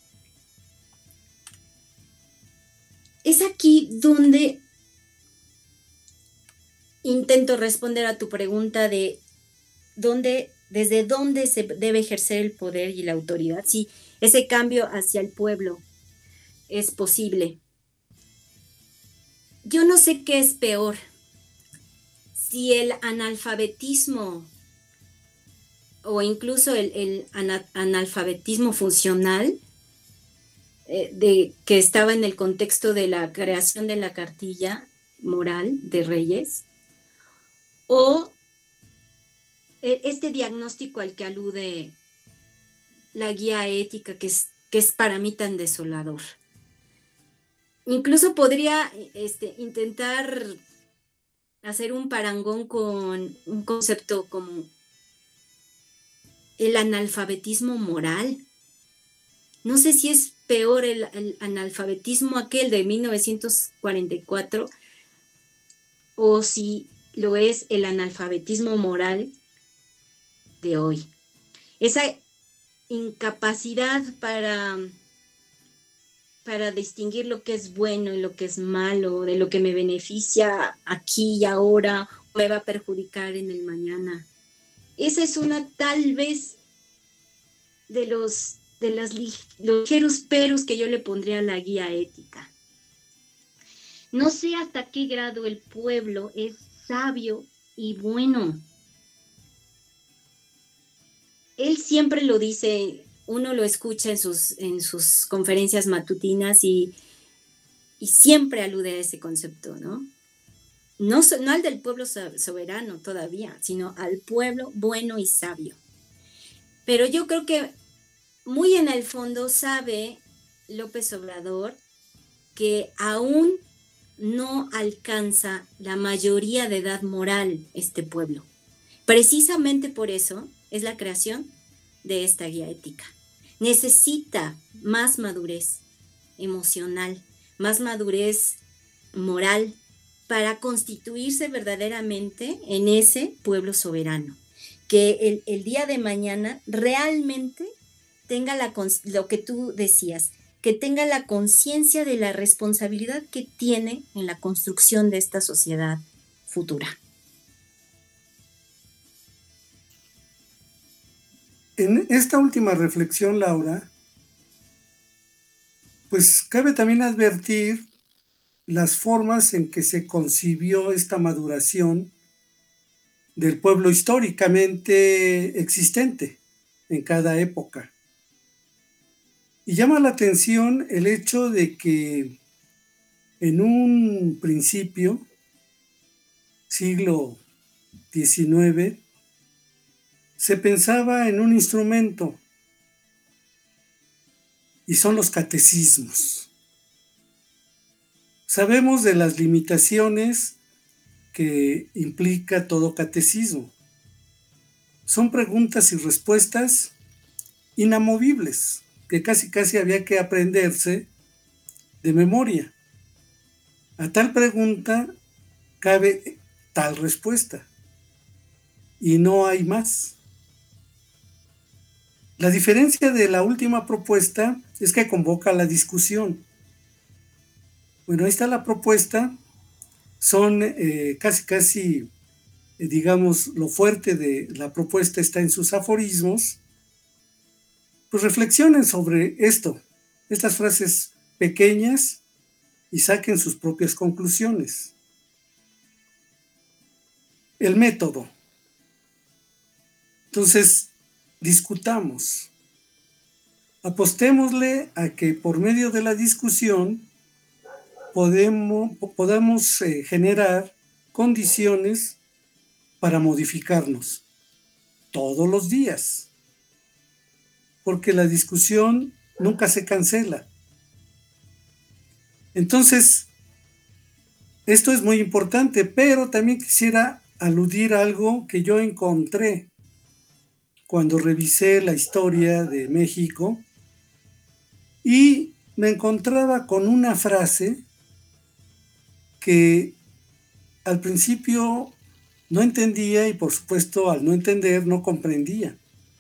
Es aquí donde intento responder a tu pregunta de dónde, desde dónde se debe ejercer el poder y la autoridad, si ese cambio hacia el pueblo es posible. Yo no sé qué es peor, si el analfabetismo o incluso el, el ana, analfabetismo funcional eh, de, que estaba en el contexto de la creación de la cartilla moral de Reyes, o este diagnóstico al que alude la guía ética, que es, que es para mí tan desolador. Incluso podría este, intentar hacer un parangón con un concepto como el analfabetismo moral. No sé si es peor el, el analfabetismo aquel de mil novecientos cuarenta y cuatro o si lo es el analfabetismo moral de hoy. Esa incapacidad para, para distinguir lo que es bueno y lo que es malo, de lo que me beneficia aquí y ahora, o me va a perjudicar en el mañana. Esa es una tal vez de los de los ligeros peros que yo le pondría a la guía ética. No sé hasta qué grado el pueblo es sabio y bueno. Él siempre lo dice, uno lo escucha en sus, en sus conferencias matutinas y, y siempre alude a ese concepto, ¿no? No, no al del pueblo soberano todavía, sino al pueblo bueno y sabio. Pero yo creo que muy en el fondo sabe López Obrador que aún no alcanza la mayoría de edad moral este pueblo. Precisamente por eso es la creación de esta guía ética. Necesita más madurez emocional, más madurez moral para constituirse verdaderamente en ese pueblo soberano. Que el, el día de mañana realmente tenga la, lo que tú decías, que tenga la conciencia de la responsabilidad que tiene en la construcción de esta sociedad futura. En esta última reflexión, Laura, pues cabe también advertir las formas en que se concibió esta maduración del pueblo históricamente existente en cada época. Y llama la atención el hecho de que en un principio, siglo diecinueve, se pensaba en un instrumento, y son los catecismos. Sabemos de las limitaciones que implica todo catecismo. Son preguntas y respuestas inamovibles, que casi casi había que aprenderse de memoria. A tal pregunta cabe tal respuesta, y no hay más. La diferencia de la última propuesta es que convoca a la discusión. Bueno, ahí está la propuesta, son eh, casi casi, eh, digamos, lo fuerte de la propuesta está en sus aforismos. Pues reflexionen sobre esto, estas frases pequeñas, y saquen sus propias conclusiones. El método. Entonces, discutamos. Apostémosle a que por medio de la discusión podemos, podamos eh, generar condiciones para modificarnos todos los días, porque la discusión nunca se cancela. Entonces, esto es muy importante, pero también quisiera aludir a algo que yo encontré cuando revisé la historia de México y me encontraba con una frase que al principio no entendía y por supuesto al no entender no comprendía.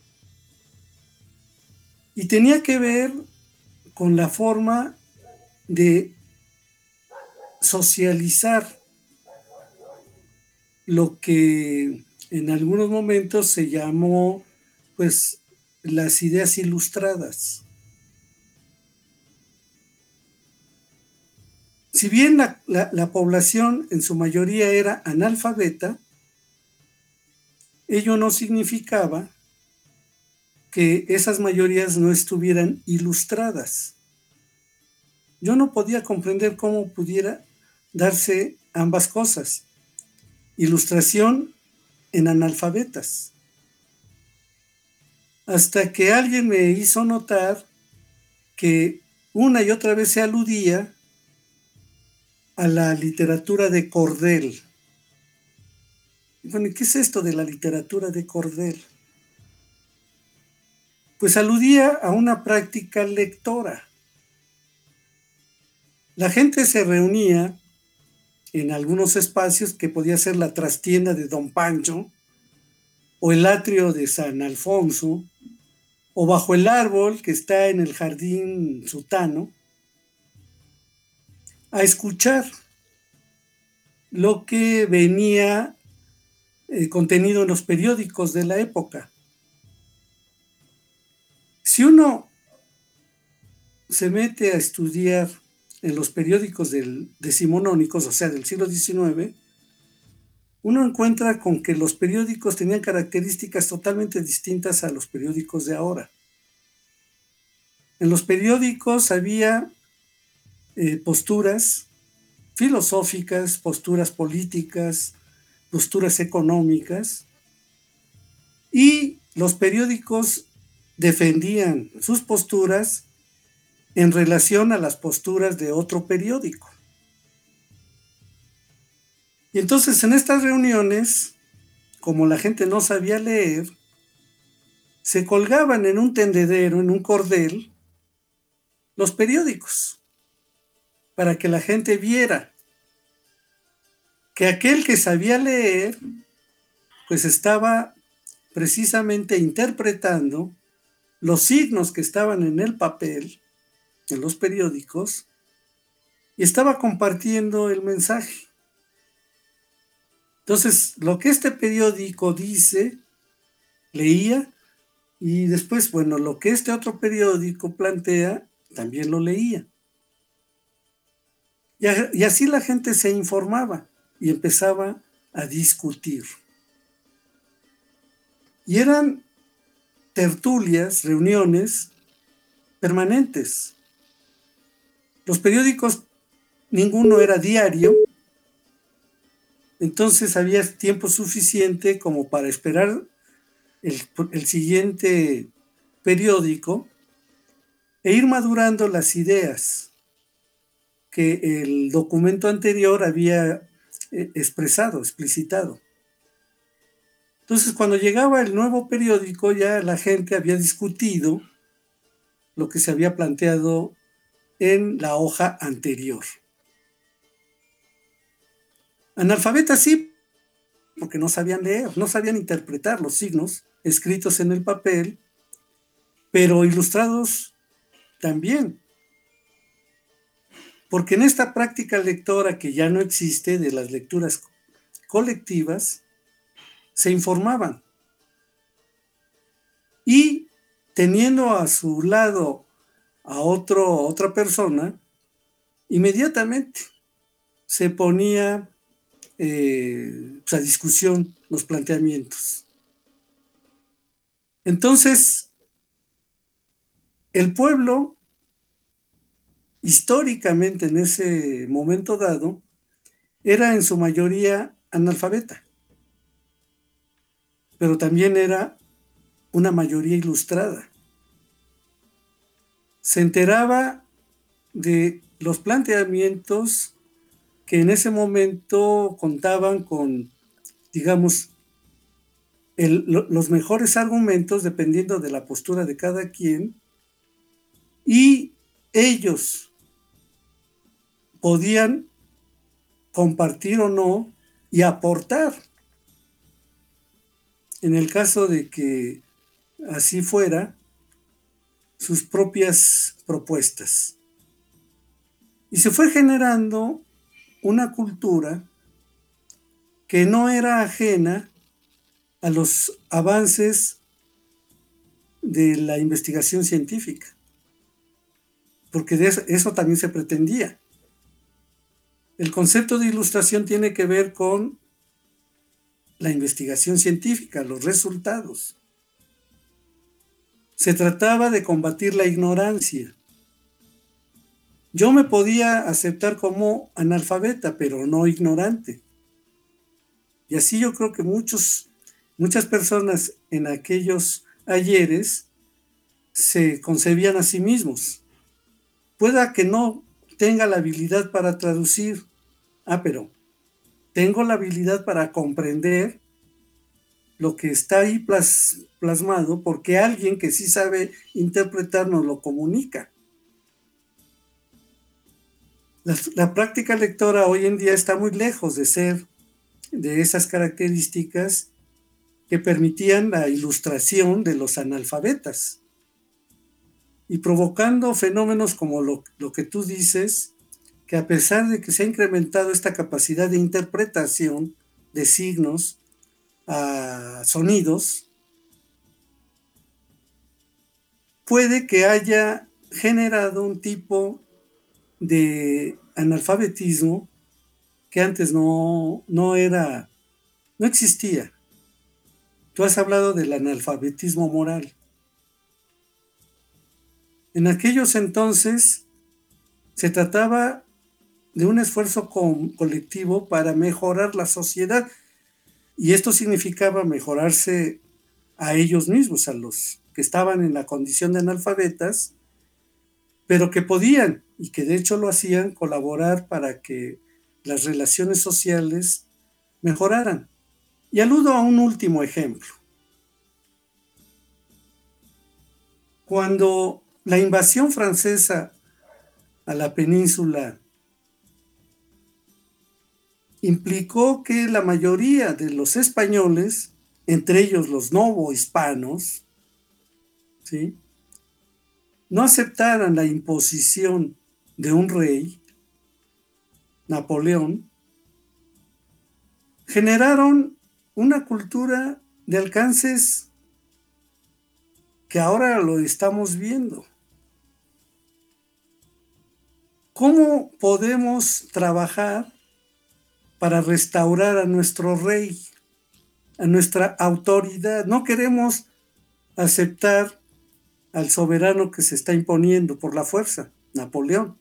Y tenía que ver con la forma de socializar lo que en algunos momentos se llamó pues las ideas ilustradas. Si bien la, la, la población en su mayoría era analfabeta, ello no significaba que esas mayorías no estuvieran ilustradas. Yo no podía comprender cómo pudiera darse ambas cosas. Ilustración en analfabetas. Hasta que alguien me hizo notar que una y otra vez se aludía a la literatura de cordel. Bueno, ¿qué es esto de la literatura de cordel? Pues aludía a una práctica lectora. La gente se reunía en algunos espacios que podía ser la trastienda de Don Pancho, o el atrio de San Alfonso, o bajo el árbol que está en el jardín sutano, a escuchar lo que venía eh, contenido en los periódicos de la época. Si uno se mete a estudiar en los periódicos del, decimonónicos, o sea, del siglo diecinueve, uno encuentra con que los periódicos tenían características totalmente distintas a los periódicos de ahora. En los periódicos había eh, posturas filosóficas, posturas políticas, posturas económicas, y los periódicos defendían sus posturas en relación a las posturas de otro periódico. Y entonces en estas reuniones, como la gente no sabía leer, se colgaban en un tendedero, en un cordel, los periódicos, para que la gente viera que aquel que sabía leer, pues estaba precisamente interpretando los signos que estaban en el papel, en los periódicos, y estaba compartiendo el mensaje. Entonces, lo que este periódico dice, leía, y después, bueno, lo que este otro periódico plantea, también lo leía. Y, a, y así la gente se informaba y empezaba a discutir. Y eran tertulias, reuniones permanentes. Los periódicos, ninguno era diario, entonces había tiempo suficiente como para esperar el, el siguiente periódico e ir madurando las ideas que el documento anterior había expresado, explicitado. Entonces, cuando llegaba el nuevo periódico, ya la gente había discutido lo que se había planteado en la hoja anterior. Analfabetas sí, porque no sabían leer, no sabían interpretar los signos escritos en el papel, pero ilustrados también. Porque en esta práctica lectora que ya no existe, de las lecturas colectivas, se informaban. Y teniendo a su lado a otro, otra persona, inmediatamente se ponía eh, pues a discusión los planteamientos. Entonces, el pueblo, históricamente en ese momento dado, era en su mayoría analfabeta, pero también era una mayoría ilustrada. Se enteraba de los planteamientos que en ese momento contaban con, digamos, el, lo, los mejores argumentos dependiendo de la postura de cada quien, y ellos podían compartir o no y aportar. En el caso de que así fuera, sus propias propuestas. Y se fue generando una cultura que no era ajena a los avances de la investigación científica, porque de eso, eso también se pretendía. El concepto de ilustración tiene que ver con la investigación científica, los resultados. Se trataba de combatir la ignorancia. Yo me podía aceptar como analfabeta, pero no ignorante. Y así yo creo que muchos, muchas personas en aquellos ayeres se concebían a sí mismos. Pueda que no tenga la habilidad para traducir, ah, pero tengo la habilidad para comprender lo que está ahí plas, plasmado, porque alguien que sí sabe interpretar nos lo comunica. La, la práctica lectora hoy en día está muy lejos de ser de esas características que permitían la ilustración de los analfabetas, y provocando fenómenos como lo, lo que tú dices, que a pesar de que se ha incrementado esta capacidad de interpretación de signos a sonidos, puede que haya generado un tipo de analfabetismo que antes no, no era, no existía. Tú has hablado del analfabetismo moral. En aquellos entonces se trataba de un esfuerzo co- colectivo para mejorar la sociedad, y esto significaba mejorarse a ellos mismos, a los que estaban en la condición de analfabetas, pero que podían, y que de hecho lo hacían, colaborar para que las relaciones sociales mejoraran. Y aludo a un último ejemplo. Cuando la invasión francesa a la península implicó que la mayoría de los españoles, entre ellos los novohispanos, ¿sí?, no aceptaran la imposición de un rey, Napoleón, generaron una cultura de alcances que ahora lo estamos viendo. ¿Cómo podemos trabajar para restaurar a nuestro rey, a nuestra autoridad? No queremos aceptar al soberano que se está imponiendo por la fuerza, Napoleón.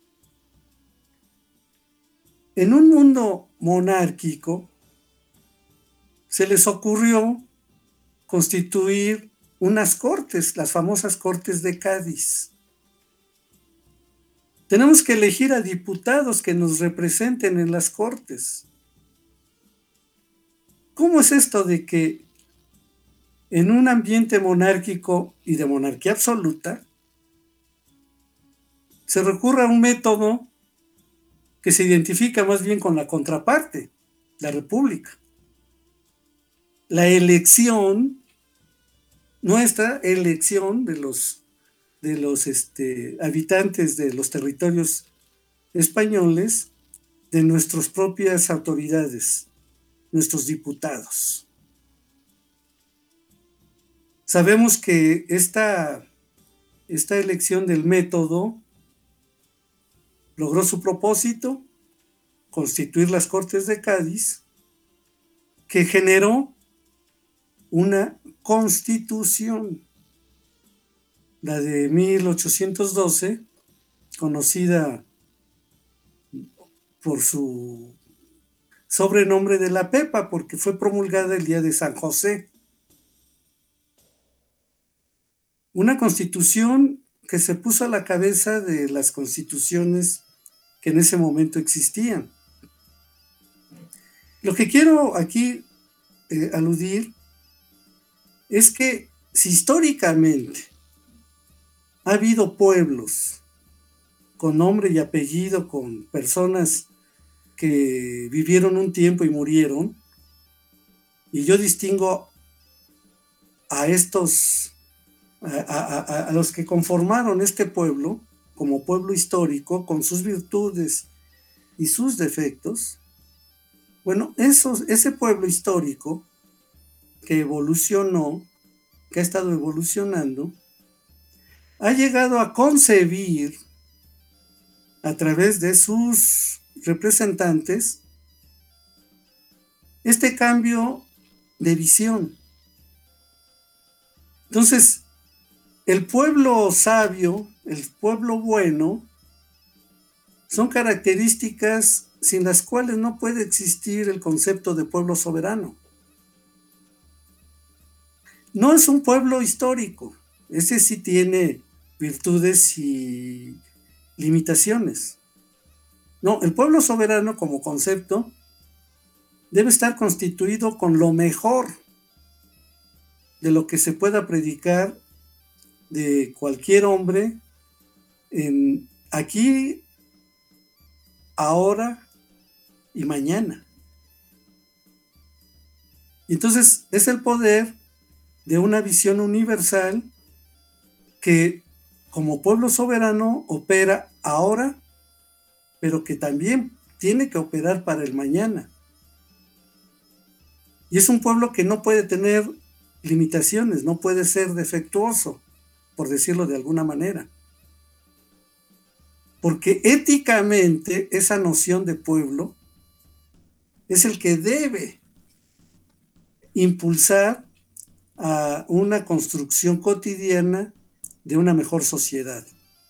En un mundo monárquico se les ocurrió constituir unas cortes, las famosas Cortes de Cádiz. Tenemos que elegir a diputados que nos representen en las cortes. ¿Cómo es esto de que en un ambiente monárquico y de monarquía absoluta se recurra a un método que se identifica más bien con la contraparte, la república? La elección, nuestra elección de los, de los este, habitantes de los territorios españoles, de nuestras propias autoridades, nuestros diputados. Sabemos que esta, esta elección del método logró su propósito, constituir las Cortes de Cádiz, que generó una constitución, la de mil ochocientos doce, conocida por su sobrenombre de la Pepa, porque fue promulgada el día de San José. Una constitución que se puso a la cabeza de las constituciones que en ese momento existían. Lo que quiero aquí eh, aludir es que si históricamente ha habido pueblos con nombre y apellido, con personas que vivieron un tiempo y murieron, y yo distingo a estos, a, a, a los que conformaron este pueblo como pueblo histórico, con sus virtudes y sus defectos. Bueno, esos, ese pueblo histórico que evolucionó, que ha estado evolucionando, ha llegado a concebir a través de sus representantes este cambio de visión. Entonces, el pueblo sabio, el pueblo bueno, son características sin las cuales no puede existir el concepto de pueblo soberano. No es un pueblo histórico, ese sí tiene virtudes y limitaciones. No, el pueblo soberano como concepto debe estar constituido con lo mejor de lo que se pueda predicar de cualquier hombre en aquí, ahora y mañana. Entonces es el poder de una visión universal que como pueblo soberano opera ahora, pero que también tiene que operar para el mañana. Y es un pueblo que no puede tener limitaciones, no puede ser defectuoso, por decirlo de alguna manera. Porque éticamente esa noción de pueblo es el que debe impulsar a una construcción cotidiana de una mejor sociedad.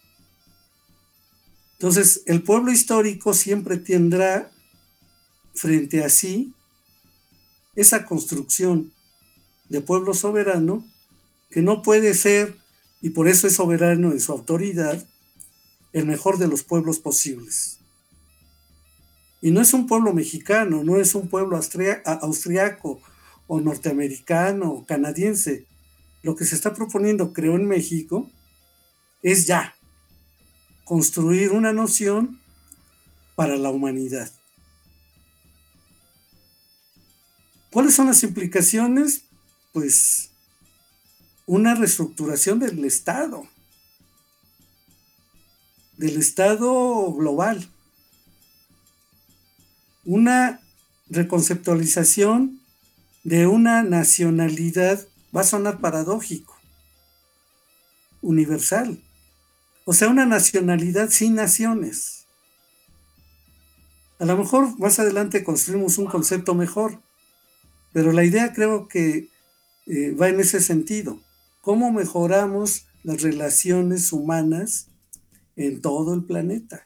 Entonces, el pueblo histórico siempre tendrá frente a sí esa construcción de pueblo soberano que no puede ser, y por eso es soberano en su autoridad, el mejor de los pueblos posibles. Y no es un pueblo mexicano, no es un pueblo austria- austriaco o norteamericano o canadiense. Lo que se está proponiendo, creo, en México, es ya construir una noción para la humanidad. ¿Cuáles son las implicaciones? Pues una reestructuración del Estado, del Estado global, una reconceptualización de una nacionalidad, va a sonar paradójico, universal, o sea, una nacionalidad sin naciones. A lo mejor más adelante construimos un concepto mejor, pero la idea creo que eh, va en ese sentido. ¿Cómo mejoramos las relaciones humanas en todo el planeta?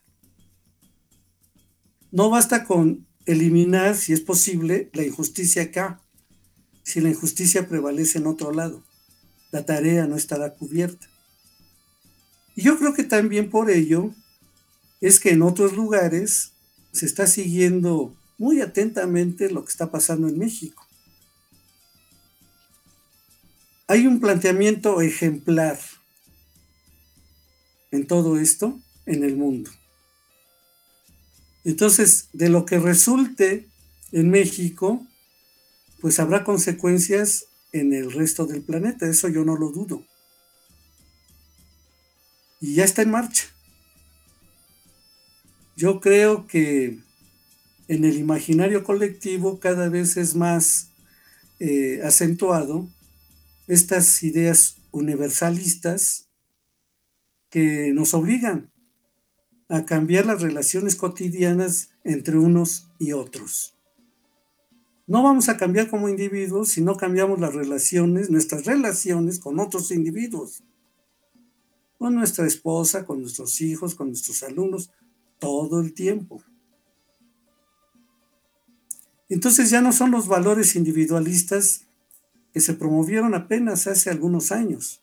No basta con eliminar, si es posible, la injusticia acá. Si la injusticia prevalece en otro lado, la tarea no estará cubierta. Y yo creo que también por ello es que en otros lugares se está siguiendo muy atentamente lo que está pasando en México. Hay un planteamiento ejemplar en todo esto en el mundo. Entonces, de lo que resulte en México, pues habrá consecuencias en el resto del planeta, eso yo no lo dudo. Y ya está en marcha. Yo creo que en el imaginario colectivo cada vez es más eh, acentuado estas ideas universalistas que nos obligan a cambiar las relaciones cotidianas entre unos y otros. No vamos a cambiar como individuos si no cambiamos las relaciones, nuestras relaciones con otros individuos, con nuestra esposa, con nuestros hijos, con nuestros alumnos, todo el tiempo. Entonces ya no son los valores individualistas que se promovieron apenas hace algunos años.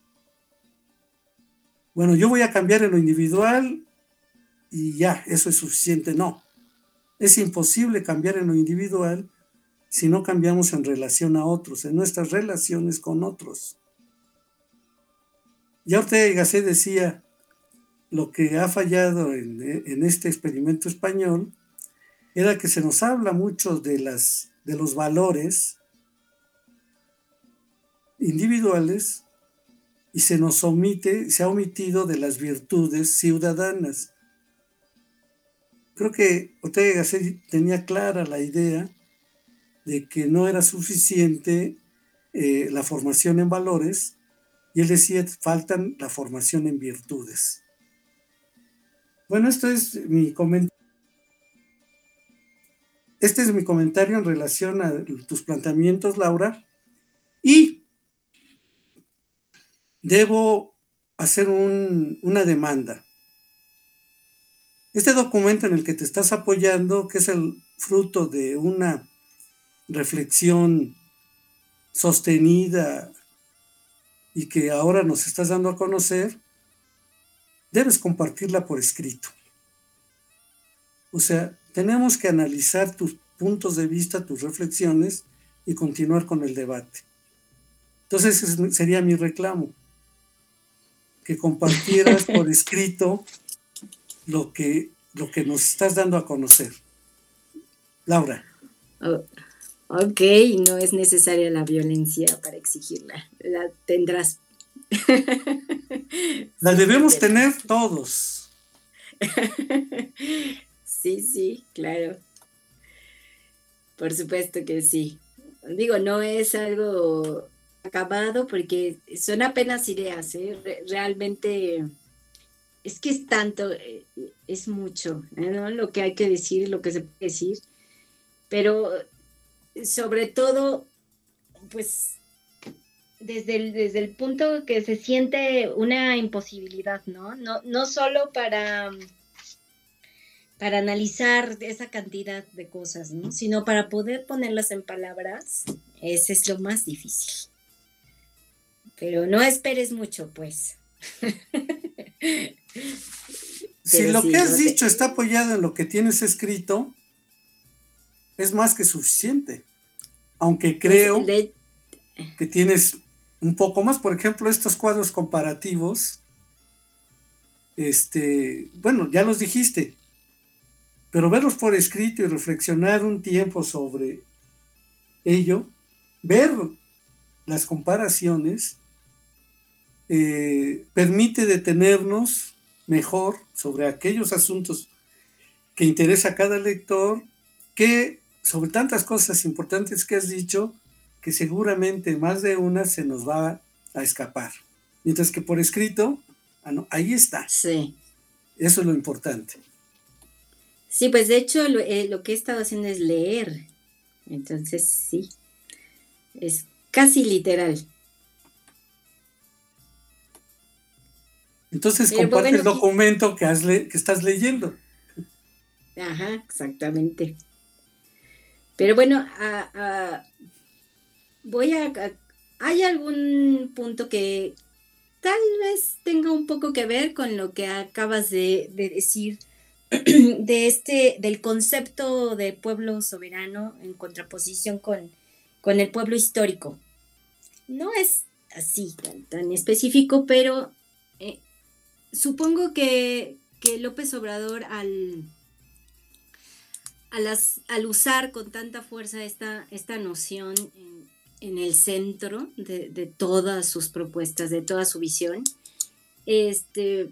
Bueno, yo voy a cambiar en lo individual y ya, eso es suficiente. No, es imposible cambiar en lo individual si no cambiamos en relación a otros, en nuestras relaciones con otros. Ya Ortega y Gasset decía, lo que ha fallado en, en este experimento español era que se nos habla mucho de, las, de los valores individuales y se nos omite, se ha omitido de las virtudes ciudadanas. Creo que Ortega y Gasset tenía clara la idea de que no era suficiente eh, la formación en valores, y él decía, faltan la formación en virtudes. Bueno, esto es mi comentario. Este es mi comentario en relación a tus planteamientos, Laura, y debo hacer un, una demanda. Este documento en el que te estás apoyando, que es el fruto de una reflexión sostenida y que ahora nos estás dando a conocer, debes compartirla por escrito. O sea, tenemos que analizar tus puntos de vista, tus reflexiones y continuar con el debate. Entonces, ese sería mi reclamo, que compartieras por escrito lo que, lo que nos estás dando a conocer. Laura. Oh, ok, no es necesaria la violencia para exigirla, la tendrás. La debemos tener todos. Sí, sí, claro. Por supuesto que sí. Digo, no es algo acabado porque son apenas ideas, ¿eh? Re- realmente es que es tanto, eh, es mucho, ¿no? Lo que hay que decir, lo que se puede decir, pero sobre todo, pues desde el, desde el punto que se siente una imposibilidad, ¿no? No, no solo para, para analizar esa cantidad de cosas, ¿no? Sino para poder ponerlas en palabras, ese es lo más difícil. Pero no esperes mucho, pues. Si Pero lo sí, que has no sé. dicho está apoyado en lo que tienes escrito, es más que suficiente. Aunque creo Pues, de- que tienes un poco más, por ejemplo, estos cuadros comparativos, este, bueno, ya los dijiste, pero verlos por escrito y reflexionar un tiempo sobre ello, ver las comparaciones, eh, permite detenernos mejor sobre aquellos asuntos que interesa a cada lector, que sobre tantas cosas importantes que has dicho, que seguramente más de una se nos va a escapar. Mientras que por escrito, ah, no, ahí está. sí. Eso es lo importante. Sí, pues de hecho lo, eh, lo que he estado haciendo es leer. Entonces, sí, es casi literal. Entonces Pero, comparte bueno, el qui- documento que, has le- que estás leyendo. Ajá, exactamente. Pero bueno, a- a- voy a, a- hay algún punto que tal vez tenga un poco que ver con lo que acabas de, de decir de este, del concepto de pueblo soberano en contraposición con, con el pueblo histórico. No es así tan, tan específico, pero eh, supongo que, que López Obrador al, al, as- al usar con tanta fuerza esta, esta noción en, en el centro de, de todas sus propuestas, de toda su visión, este,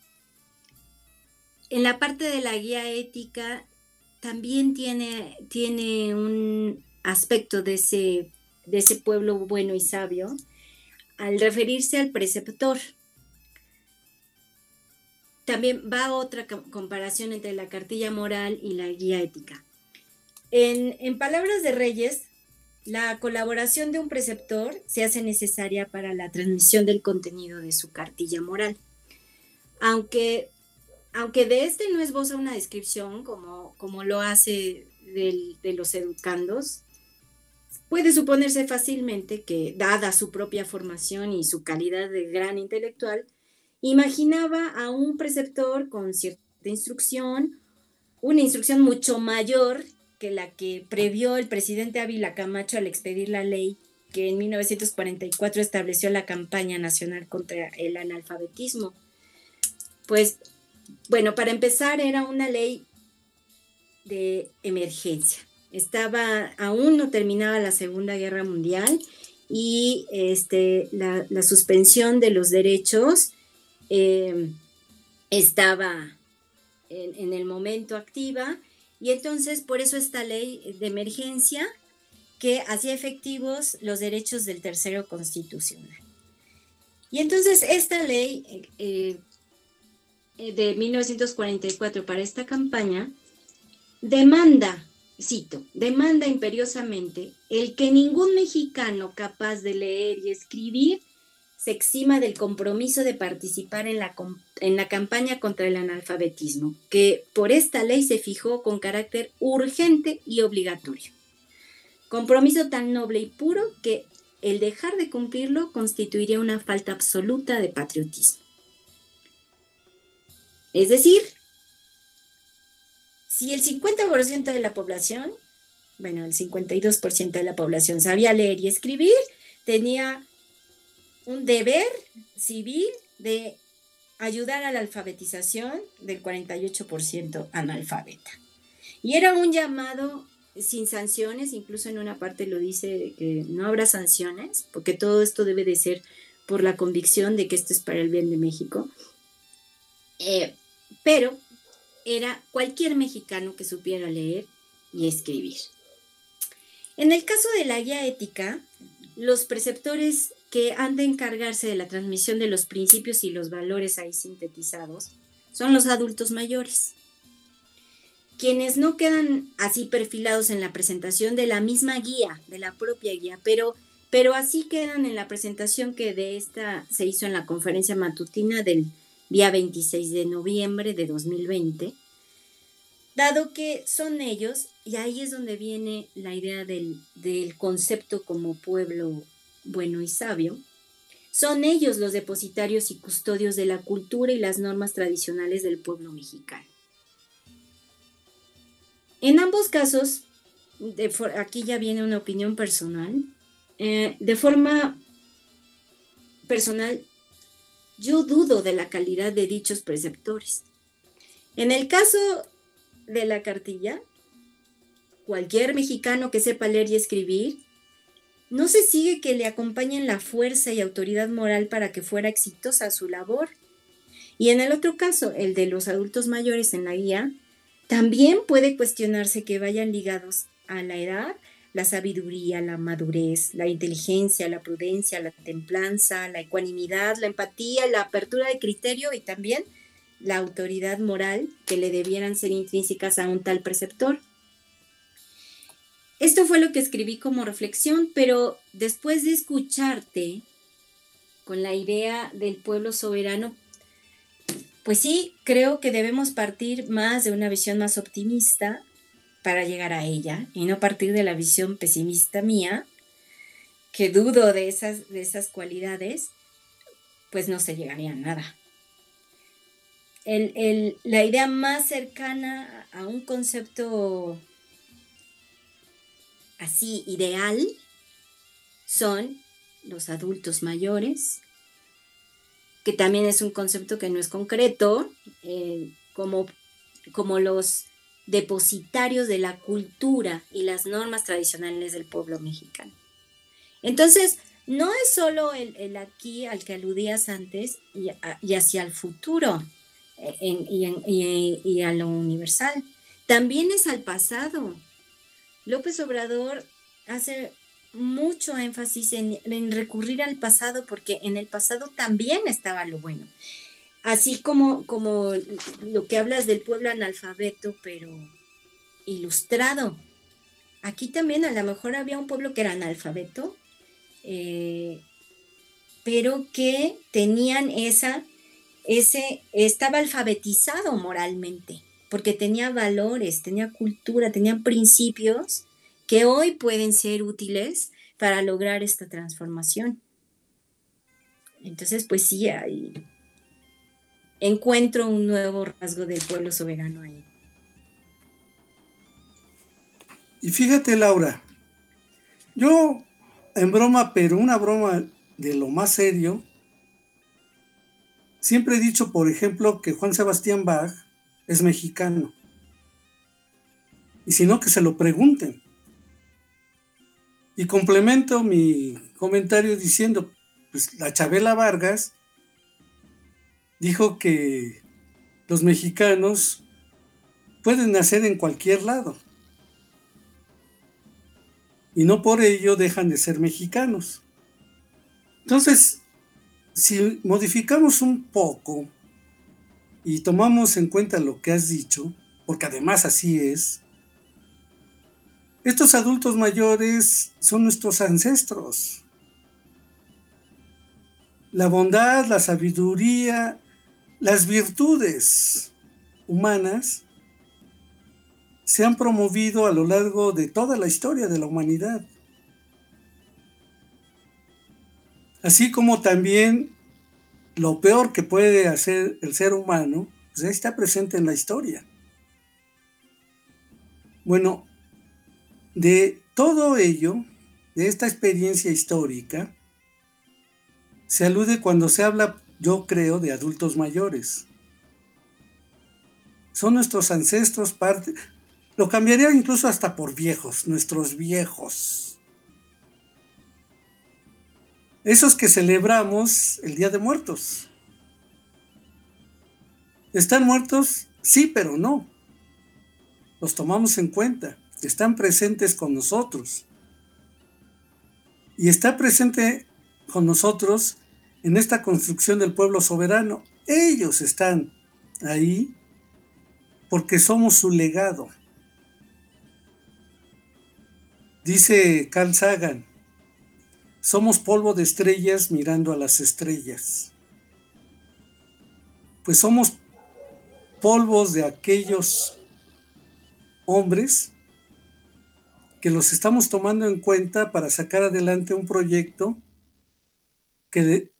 en la parte de la guía ética también tiene, tiene un aspecto de ese, de ese pueblo bueno y sabio al referirse al preceptor. También va otra co- comparación entre la cartilla moral y la guía ética. En, en palabras de Reyes, la colaboración de un preceptor se hace necesaria para la transmisión del contenido de su cartilla moral. Aunque, aunque de este no esboza una descripción como, como lo hace de, de los educandos, puede suponerse fácilmente que, dada su propia formación y su calidad de gran intelectual, imaginaba a un preceptor con cierta instrucción, una instrucción mucho mayor que la que previó el presidente Ávila Camacho al expedir la ley que en mil novecientos cuarenta y cuatro estableció la campaña nacional contra el analfabetismo. Pues, bueno, para empezar, era una ley de emergencia. Estaba, aún no terminaba la Segunda Guerra Mundial y este, la, la suspensión de los derechos eh, estaba en, en el momento activa, y entonces por eso esta ley de emergencia que hacía efectivos los derechos del tercero constitucional. Y entonces esta ley eh, de mil novecientos cuarenta y cuatro para esta campaña demanda, cito, demanda imperiosamente el que ningún mexicano capaz de leer y escribir se exima del compromiso de participar en la, en la campaña contra el analfabetismo, que por esta ley se fijó con carácter urgente y obligatorio. Compromiso tan noble y puro que el dejar de cumplirlo constituiría una falta absoluta de patriotismo. Es decir, si el cincuenta por ciento de la población, bueno, el cincuenta y dos por ciento de la población sabía leer y escribir, tenía un deber civil de ayudar a la alfabetización del cuarenta y ocho por ciento analfabeta. Y era un llamado sin sanciones, incluso en una parte lo dice que no habrá sanciones, porque todo esto debe de ser por la convicción de que esto es para el bien de México. Eh, pero era cualquier mexicano que supiera leer y escribir. En el caso de la guía ética, los preceptores que han de encargarse de la transmisión de los principios y los valores ahí sintetizados son los adultos mayores, quienes no quedan así perfilados en la presentación de la misma guía, de la propia guía, pero, pero así quedan en la presentación que de esta se hizo en la conferencia matutina del día veintiséis de noviembre de dos mil veinte, dado que son ellos, y ahí es donde viene la idea del, del concepto como pueblo bueno y sabio, son ellos los depositarios y custodios de la cultura y las normas tradicionales del pueblo mexicano. En ambos casos, de for- aquí ya viene una opinión personal, eh, de forma personal, yo dudo de la calidad de dichos preceptores. En el caso de la cartilla, cualquier mexicano que sepa leer y escribir, no se sigue que le acompañen la fuerza y autoridad moral para que fuera exitosa su labor. Y en el otro caso, el de los adultos mayores en la guía, también puede cuestionarse que vayan ligados a la edad, la sabiduría, la madurez, la inteligencia, la prudencia, la templanza, la ecuanimidad, la empatía, la apertura de criterio y también la autoridad moral que le debieran ser intrínsecas a un tal preceptor. Esto fue lo que escribí como reflexión, pero después de escucharte con la idea del pueblo soberano, pues sí, creo que debemos partir más de una visión más optimista para llegar a ella y no partir de la visión pesimista mía, que dudo de esas, de esas cualidades, pues no se llegaría a nada. El, el, la idea más cercana a un concepto así ideal son los adultos mayores, que también es un concepto que no es concreto, eh, como, como los depositarios de la cultura y las normas tradicionales del pueblo mexicano. Entonces, no es solo el, el aquí al que aludías antes y, a, y hacia el futuro en, y, en, y, y a lo universal, también es al pasado. López Obrador hace mucho énfasis en, en recurrir al pasado porque en el pasado también estaba lo bueno. Así como, como lo que hablas del pueblo analfabeto, pero ilustrado. Aquí también a lo mejor había un pueblo que era analfabeto, eh, pero que tenían esa, ese, estaba alfabetizado moralmente. porque tenía valores, tenía cultura, tenía principios que hoy pueden ser útiles para lograr esta transformación. Entonces, pues sí, ahí encuentro un nuevo rasgo del pueblo soberano ahí. Y fíjate, Laura, yo en broma, pero una broma de lo más serio, siempre he dicho, por ejemplo, que Juan Sebastián Bach es mexicano. Y si no, que se lo pregunten. Y complemento mi comentario diciendo, pues la Chabela Vargas dijo que los mexicanos pueden nacer en cualquier lado. Y no por ello dejan de ser mexicanos. Entonces, si modificamos un poco y tomamos en cuenta lo que has dicho, porque además así es, estos adultos mayores son nuestros ancestros. La bondad, la sabiduría, las virtudes humanas se han promovido a lo largo de toda la historia de la humanidad. Así como también lo peor que puede hacer el ser humano, pues está presente en la historia. Bueno, de todo ello, de esta experiencia histórica, se alude cuando se habla, yo creo, de adultos mayores. Son nuestros ancestros, parte, lo cambiaría incluso hasta por viejos, nuestros viejos. Esos que celebramos el Día de Muertos. ¿Están muertos? Sí, pero no. Los tomamos en cuenta. Están presentes con nosotros. Y está presente con nosotros en esta construcción del pueblo soberano. Ellos están ahí porque somos su legado. Dice Carl Sagan, somos polvo de estrellas mirando a las estrellas. Pues somos polvos de aquellos hombres que los estamos tomando en cuenta para sacar adelante un proyecto que de,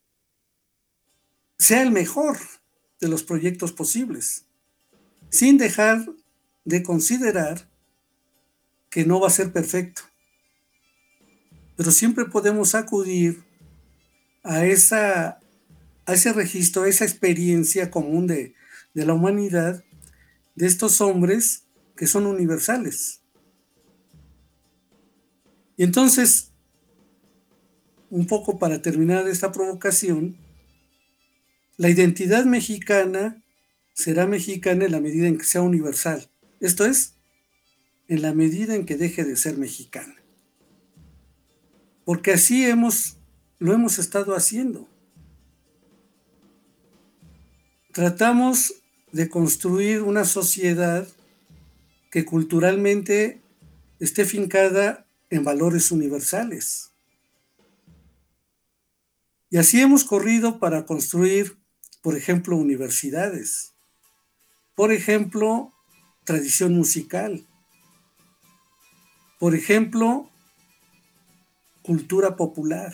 sea el mejor de los proyectos posibles, sin dejar de considerar que no va a ser perfecto. Pero siempre podemos acudir a, esa, a ese registro, a esa experiencia común de, de la humanidad, de estos hombres que son universales. Y entonces, un poco para terminar esta provocación, la identidad mexicana será mexicana en la medida en que sea universal. Esto es, en la medida en que deje de ser mexicana. Porque así hemos, lo hemos estado haciendo. Tratamos de construir una sociedad que culturalmente esté fincada en valores universales. Y así hemos corrido para construir, por ejemplo, universidades. Por ejemplo, tradición musical. Por ejemplo, cultura popular.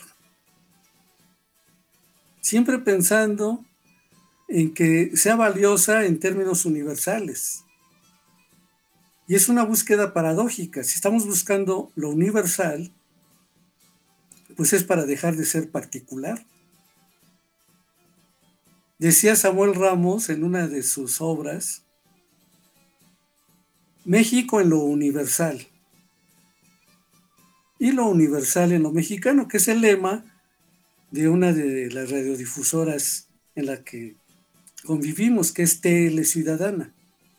Siempre pensando en que sea valiosa en términos universales. Y es una búsqueda paradójica. Si estamos buscando lo universal, pues es para dejar de ser particular. Decía Samuel Ramos en una de sus obras, México en lo universal. Y lo universal en lo mexicano, que es el lema de una de las radiodifusoras en la que convivimos, que es T L Ciudadana.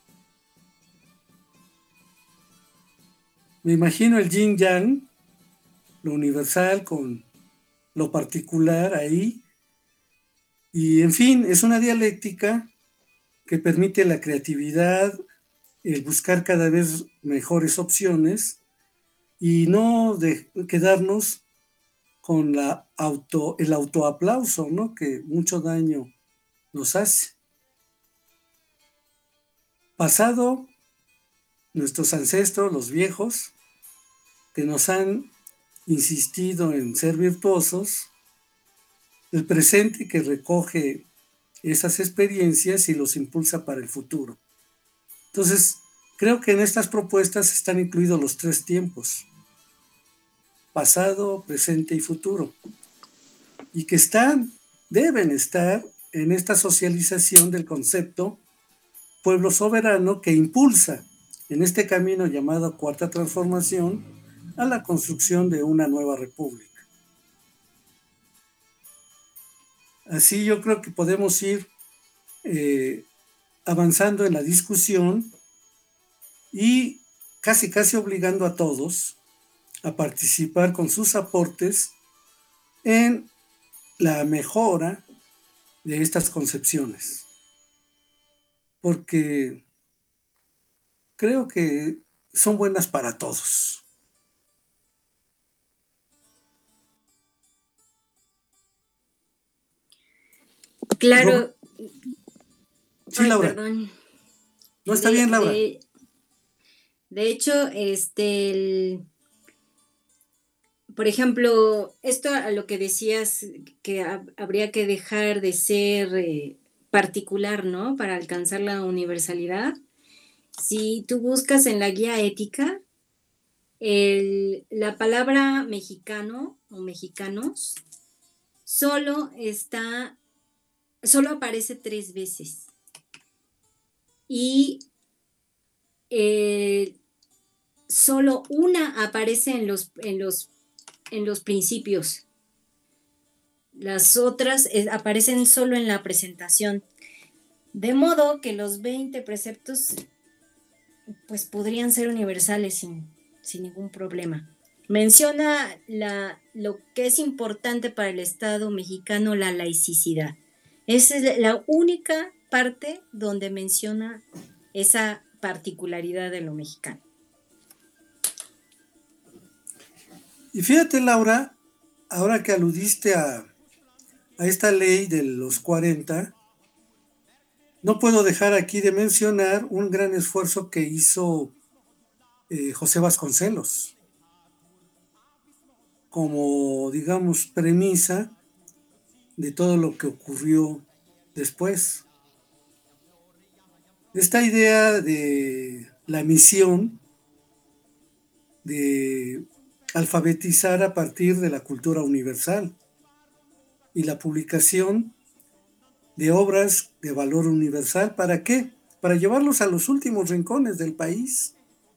Me imagino el yin yang, lo universal con lo particular ahí. Y en fin, es una dialéctica que permite la creatividad, el buscar cada vez mejores opciones y no de quedarnos con la auto, el autoaplauso, ¿no? Que mucho daño nos hace. Pasado, nuestros ancestros, los viejos, que nos han insistido en ser virtuosos, el presente que recoge esas experiencias y los impulsa para el futuro. Entonces, creo que en estas propuestas están incluidos los tres tiempos: pasado, presente y futuro, y que están, deben estar en esta socialización del concepto pueblo soberano que impulsa en este camino llamado Cuarta Transformación a la construcción de una nueva república. Así yo creo que podemos ir eh, avanzando en la discusión y casi casi obligando a todos a participar con sus aportes en la mejora de estas concepciones. Porque creo que son buenas para todos. Claro. Sí, Ay, Laura. perdón. No, está de, bien, Laura. De, de hecho, este, el, por ejemplo, esto a lo que decías que ha, habría que dejar de ser eh, particular, ¿no? Para alcanzar la universalidad. Si tú buscas en la guía ética, el, la palabra mexicano o mexicanos solo está, solo aparece tres veces. Y eh, solo una aparece en los, en los, en los principios. Las otras eh, aparecen solo en la presentación. De modo que los veinte preceptos pues podrían ser universales sin, sin ningún problema. Menciona la, lo que es importante para el Estado mexicano, la laicidad. Esa es la única parte donde menciona esa particularidad de lo mexicano. Y fíjate, Laura, ahora que aludiste a, a esta ley de los cuarenta, no puedo dejar aquí de mencionar un gran esfuerzo que hizo eh, José Vasconcelos como, digamos, premisa de todo lo que ocurrió después. Esta idea de la misión de alfabetizar a partir de la cultura universal y la publicación de obras de valor universal. ¿Para qué? Para llevarlos a los últimos rincones del país.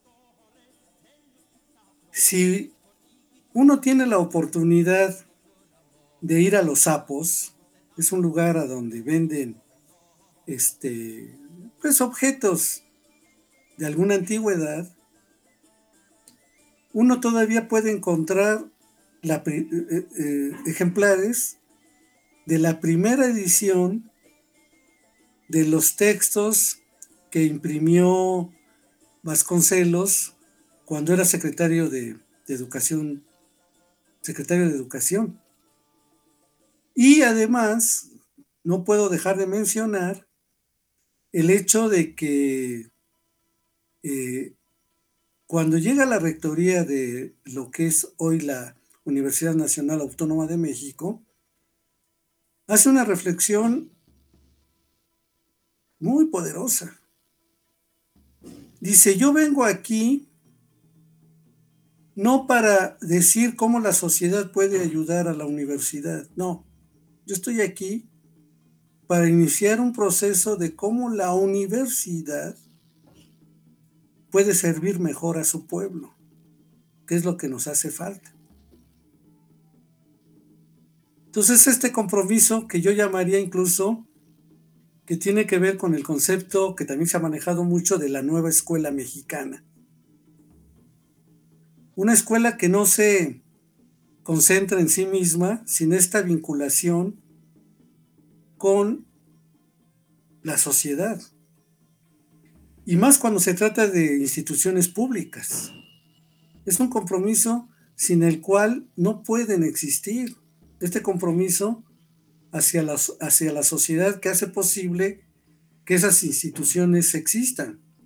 Si uno tiene la oportunidad de ir a Los Sapos, es un lugar a donde venden este, pues objetos de alguna antigüedad, uno todavía puede encontrar la, eh, eh, ejemplares de la primera edición de los textos que imprimió Vasconcelos cuando era secretario de, de Educación, secretario de Educación. Y además, no puedo dejar de mencionar el hecho de que eh, cuando llega a la rectoría de lo que es hoy la Universidad Nacional Autónoma de México, hace una reflexión muy poderosa. Dice, yo vengo aquí no para decir cómo la sociedad puede ayudar a la universidad, no, yo estoy aquí para iniciar un proceso de cómo la universidad puede servir mejor a su pueblo, que es lo que nos hace falta. Entonces, este compromiso que yo llamaría incluso que tiene que ver con el concepto que también se ha manejado mucho de la nueva escuela mexicana. Una escuela que no se concentra en sí misma, sin esta vinculación con la sociedad. Y más cuando se trata de instituciones públicas. Es un compromiso sin el cual no pueden existir. Este compromiso hacia la, hacia la sociedad que hace posible que esas instituciones existan.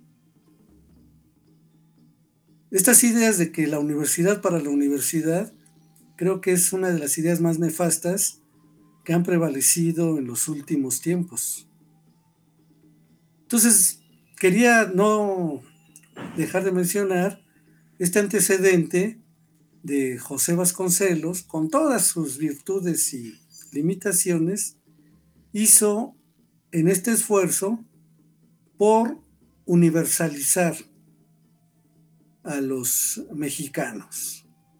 estas ideas de que la universidad para la universidad, creo que es una de las ideas más nefastas que han prevalecido en los últimos tiempos. Entonces, quería no dejar de mencionar este antecedente de José Vasconcelos, con todas sus virtudes y limitaciones, hizo en este esfuerzo por universalizar a los mexicanos.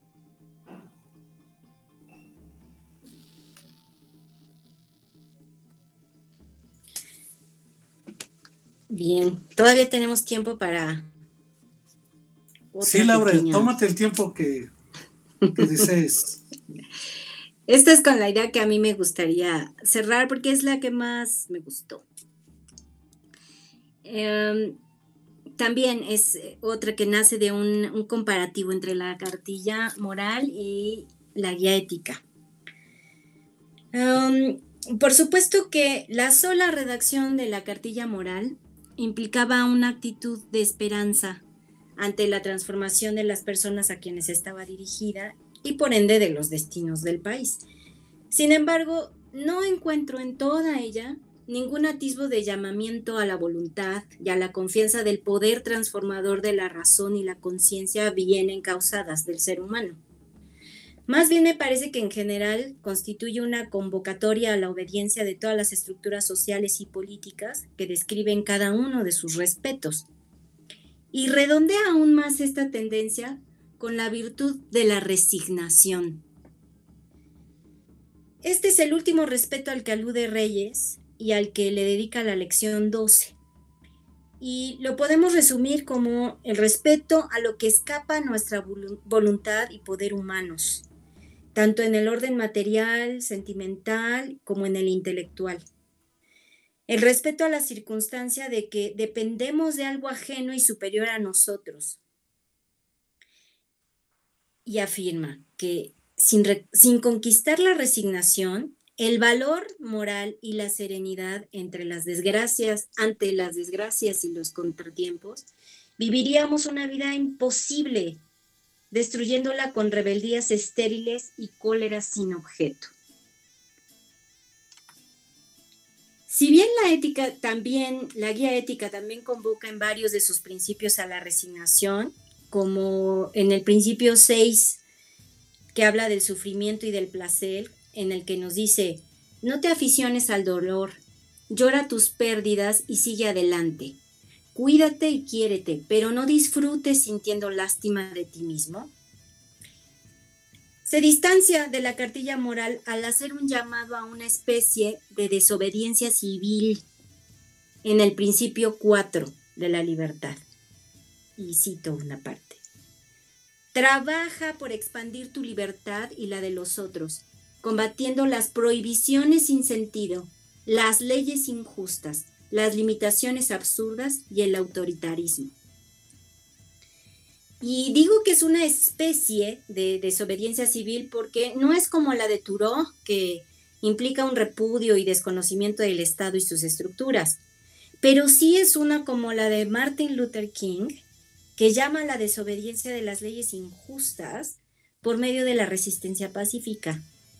Bien, todavía tenemos tiempo para... Sí, Laura, pequeña... tómate el tiempo que, que desees. Esta es con la idea que a mí me gustaría cerrar porque es la que más me gustó. Eh, también es otra que nace de un, un comparativo entre la cartilla moral y la guía ética. Um, por supuesto que la sola redacción de la cartilla moral implicaba una actitud de esperanza ante la transformación de las personas a quienes estaba dirigida y por ende de los destinos del país. Sin embargo, no encuentro en toda ella ningún atisbo de llamamiento a la voluntad y a la confianza del poder transformador de la razón y la conciencia bien encausadas del ser humano. Más bien me parece que en general constituye una convocatoria a la obediencia de todas las estructuras sociales y políticas que describen cada uno de sus respetos. Y redondea aún más esta tendencia con la virtud de la resignación. Este es el último respeto al que alude Reyes y al que le dedica la lección doce. Y lo podemos resumir como el respeto a lo que escapa a nuestra voluntad y poder humanos, tanto en el orden material, sentimental, como en el intelectual. El respeto a la circunstancia de que dependemos de algo ajeno y superior a nosotros. Y afirma que sin, re, sin conquistar la resignación, el valor moral y la serenidad entre las desgracias, ante las desgracias y los contratiempos, viviríamos una vida imposible, destruyéndola con rebeldías estériles y cóleras sin objeto. Si bien la ética también, la guía ética también convoca en varios de sus principios a la resignación, como en el principio seis, que habla del sufrimiento y del placer, en el que nos dice, no te aficiones al dolor, llora tus pérdidas y sigue adelante. Cuídate y quiérete, pero no disfrutes sintiendo lástima de ti mismo. Se distancia de la cartilla moral al hacer un llamado a una especie de desobediencia civil en el principio cuatro de la libertad. Y cito una parte. Trabaja por expandir tu libertad y la de los otros, combatiendo las prohibiciones sin sentido, las leyes injustas, las limitaciones absurdas y el autoritarismo. Y digo que es una especie de desobediencia civil porque no es como la de Thoreau, que implica un repudio y desconocimiento del Estado y sus estructuras, pero sí es una como la de Martin Luther King, que llama a la desobediencia de las leyes injustas por medio de la resistencia pacífica.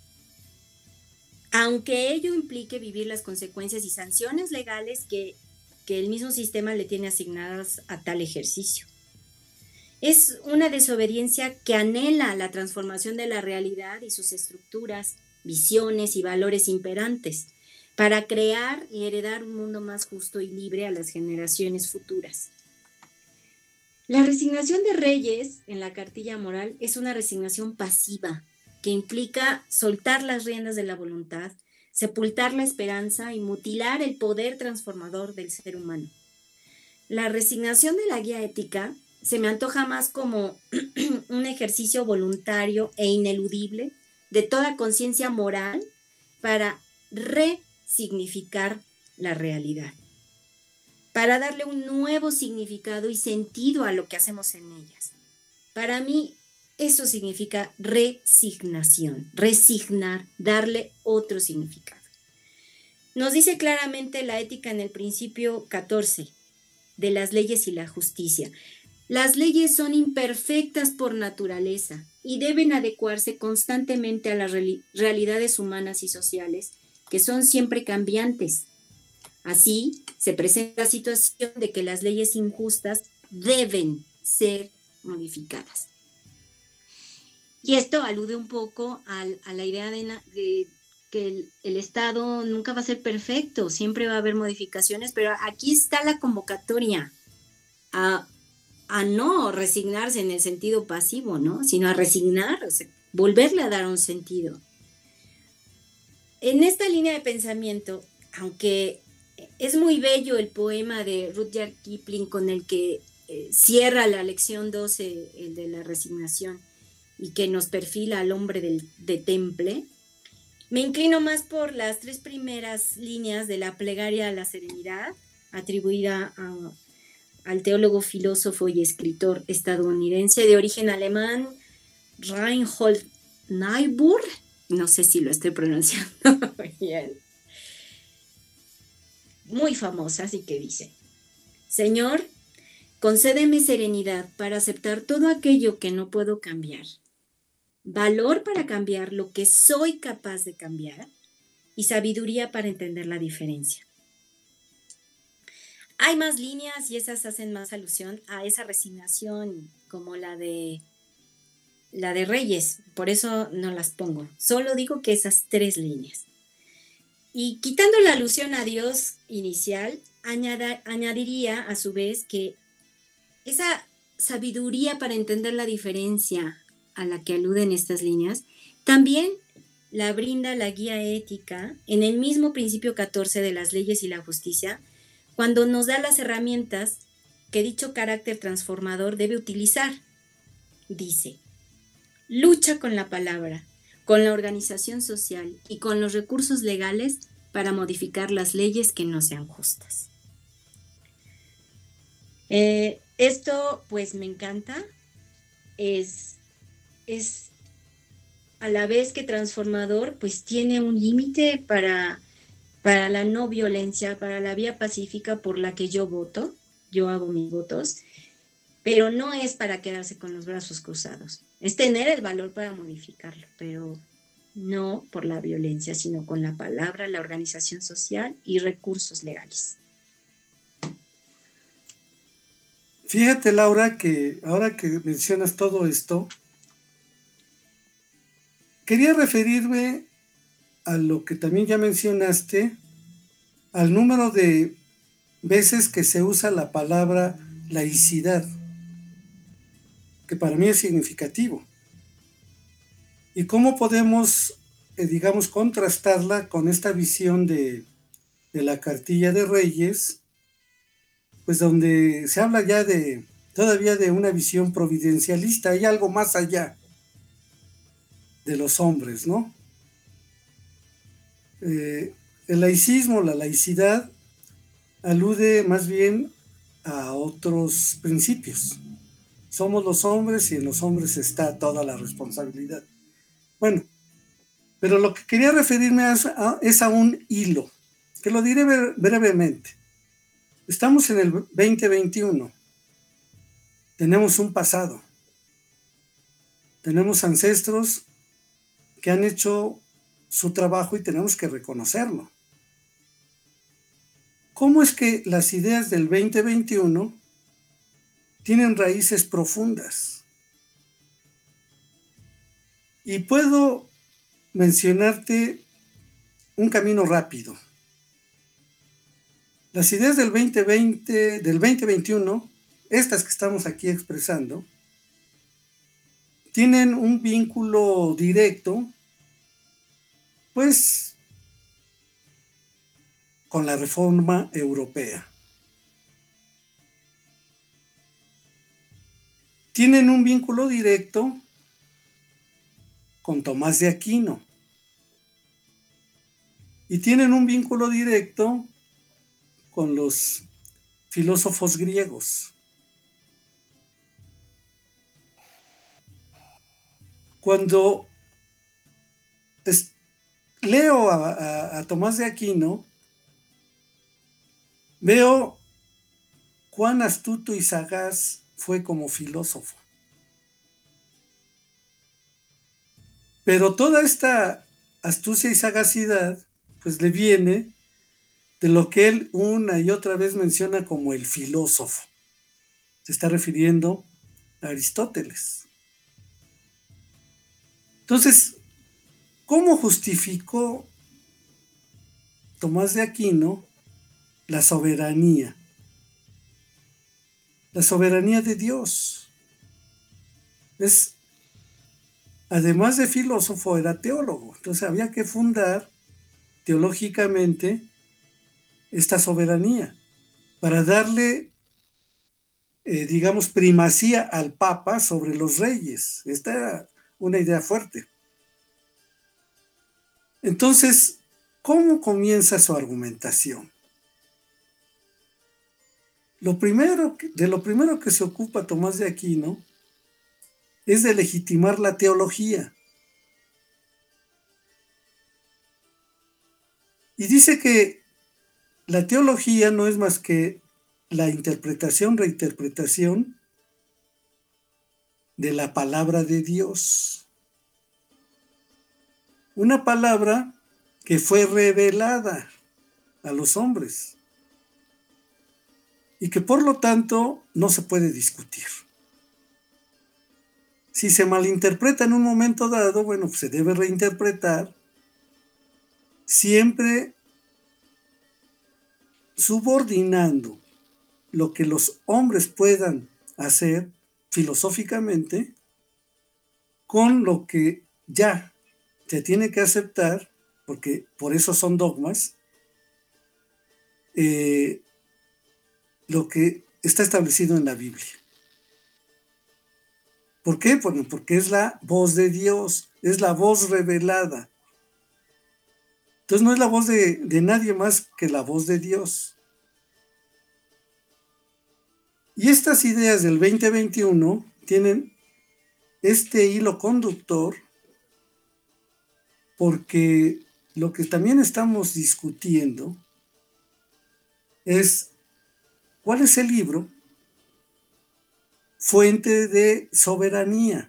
Aunque ello implique vivir las consecuencias y sanciones legales que, que el mismo sistema le tiene asignadas a tal ejercicio. Es una desobediencia que anhela la transformación de la realidad y sus estructuras, visiones y valores imperantes, para crear y heredar un mundo más justo y libre a las generaciones futuras. La resignación de Reyes en la cartilla moral es una resignación pasiva, que implica soltar las riendas de la voluntad, sepultar la esperanza y mutilar el poder transformador del ser humano. La resignación de la guía ética se me antoja más como un ejercicio voluntario e ineludible de toda conciencia moral para resignificar la realidad, para darle un nuevo significado y sentido a lo que hacemos en ellas. Para mí, eso significa resignación, resignar, darle otro significado. Nos dice claramente la ética en el principio catorce de las leyes y la justicia. Las leyes son imperfectas por naturaleza y deben adecuarse constantemente a las reali- realidades humanas y sociales, que son siempre cambiantes. Así, se presenta la situación de que las leyes injustas deben ser modificadas. Y esto alude un poco al, a la idea de, de que el, el Estado nunca va a ser perfecto, siempre va a haber modificaciones, pero aquí está la convocatoria a, a no resignarse en el sentido pasivo, ¿no? Sino a resignar, o sea, volverle a dar un sentido. En esta línea de pensamiento, aunque es muy bello el poema de Rudyard Kipling con el que eh, cierra la lección doce, el de la resignación, y que nos perfila al hombre del, de temple, me inclino más por las tres primeras líneas de la plegaria a la serenidad, atribuida a, al teólogo, filósofo y escritor estadounidense de origen alemán, Reinhold Niebuhr. No sé si lo estoy pronunciando bien. Muy famosa, así que dice: Señor, concédeme serenidad para aceptar todo aquello que no puedo cambiar, valor para cambiar lo que soy capaz de cambiar y sabiduría para entender la diferencia. Hay más líneas y esas hacen más alusión a esa resignación como la de la de Reyes, por eso no las pongo. Solo digo que esas tres líneas. Y quitando la alusión a Dios inicial, añada, añadiría a su vez que esa sabiduría para entender la diferencia a la que aluden estas líneas, también la brinda la guía ética en el mismo principio catorce de las leyes y la justicia, cuando nos da las herramientas que dicho carácter transformador debe utilizar. Dice: lucha con la palabra, con la organización social y con los recursos legales para modificar las leyes que no sean justas. Eh, esto pues me encanta, es, es a la vez que transformador, pues tiene un límite para, para la no violencia, para la vía pacífica por la que yo voto, yo hago mis votos, pero no es para quedarse con los brazos cruzados, es tener el valor para modificarlo, pero no por la violencia, sino con la palabra, la organización social y recursos legales. Fíjate, Laura, que ahora que mencionas todo esto, quería referirme a lo que también ya mencionaste, al número de veces que se usa la palabra laicidad, que para mí es significativo. Y cómo podemos, eh, digamos, contrastarla con esta visión de, de la cartilla de Reyes, pues donde se habla ya de, todavía de una visión providencialista, hay algo más allá de los hombres, ¿no? Eh, el laicismo, la laicidad, alude más bien a otros principios. Somos los hombres y en los hombres está toda la responsabilidad. Bueno, pero lo que quería referirme es a, es a un hilo, que lo diré brevemente. Estamos en el veinte veintiuno. Tenemos un pasado. Tenemos ancestros que han hecho su trabajo y tenemos que reconocerlo. ¿Cómo es que las ideas del veinte veintiuno tienen raíces profundas? Y puedo mencionarte un camino rápido. Las ideas del veinte veinte, del veinte veintiuno, estas que estamos aquí expresando, tienen un vínculo directo, pues, con la reforma europea. Tienen un vínculo directo con Tomás de Aquino. Y tienen un vínculo directo con los filósofos griegos. Cuando es, leo a, a, a Tomás de Aquino, veo cuán astuto y sagaz fue como filósofo. Pero toda esta astucia y sagacidad, pues le viene de lo que él una y otra vez menciona como el filósofo. Se está refiriendo a Aristóteles. Entonces, ¿cómo justificó Tomás de Aquino la soberanía? La soberanía de Dios. Es, además de filósofo, era teólogo. Entonces había que fundar teológicamente esta soberanía para darle, eh, digamos, primacía al Papa sobre los reyes. Esta era una idea fuerte. Entonces, ¿cómo comienza su argumentación? Lo primero, de lo primero que se ocupa Tomás de Aquino es de legitimar la teología. Y dice que la teología no es más que la interpretación, reinterpretación de la palabra de Dios. Una palabra que fue revelada a los hombres y que por lo tanto no se puede discutir. Si se malinterpreta en un momento dado, bueno, pues se debe reinterpretar, siempre subordinando lo que los hombres puedan hacer filosóficamente con lo que ya se tiene que aceptar, porque por eso son dogmas, eh, lo que está establecido en la Biblia. ¿Por qué? Bueno, porque es la voz de Dios, es la voz revelada. Entonces no es la voz de, de nadie más que la voz de Dios. Y estas ideas del veinte veintiuno tienen este hilo conductor porque lo que también estamos discutiendo es cuál es el libro fuente de soberanía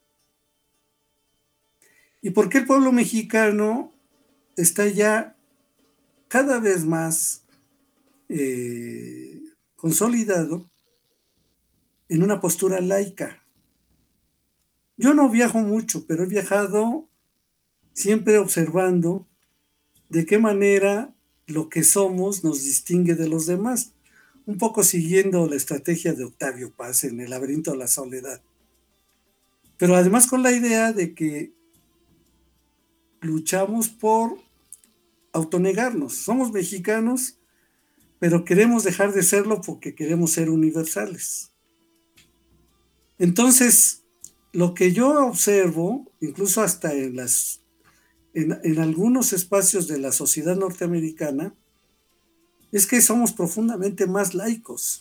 y por qué el pueblo mexicano está ya cada vez más eh, consolidado en una postura laica. Yo no viajo mucho, pero he viajado siempre observando de qué manera lo que somos nos distingue de los demás, un poco siguiendo la estrategia de Octavio Paz en El laberinto de la soledad, pero además con la idea de que luchamos por autonegarnos. Somos mexicanos, pero queremos dejar de serlo porque queremos ser universales. Entonces, lo que yo observo, incluso hasta en, las, en, en algunos espacios de la sociedad norteamericana, es que somos profundamente más laicos.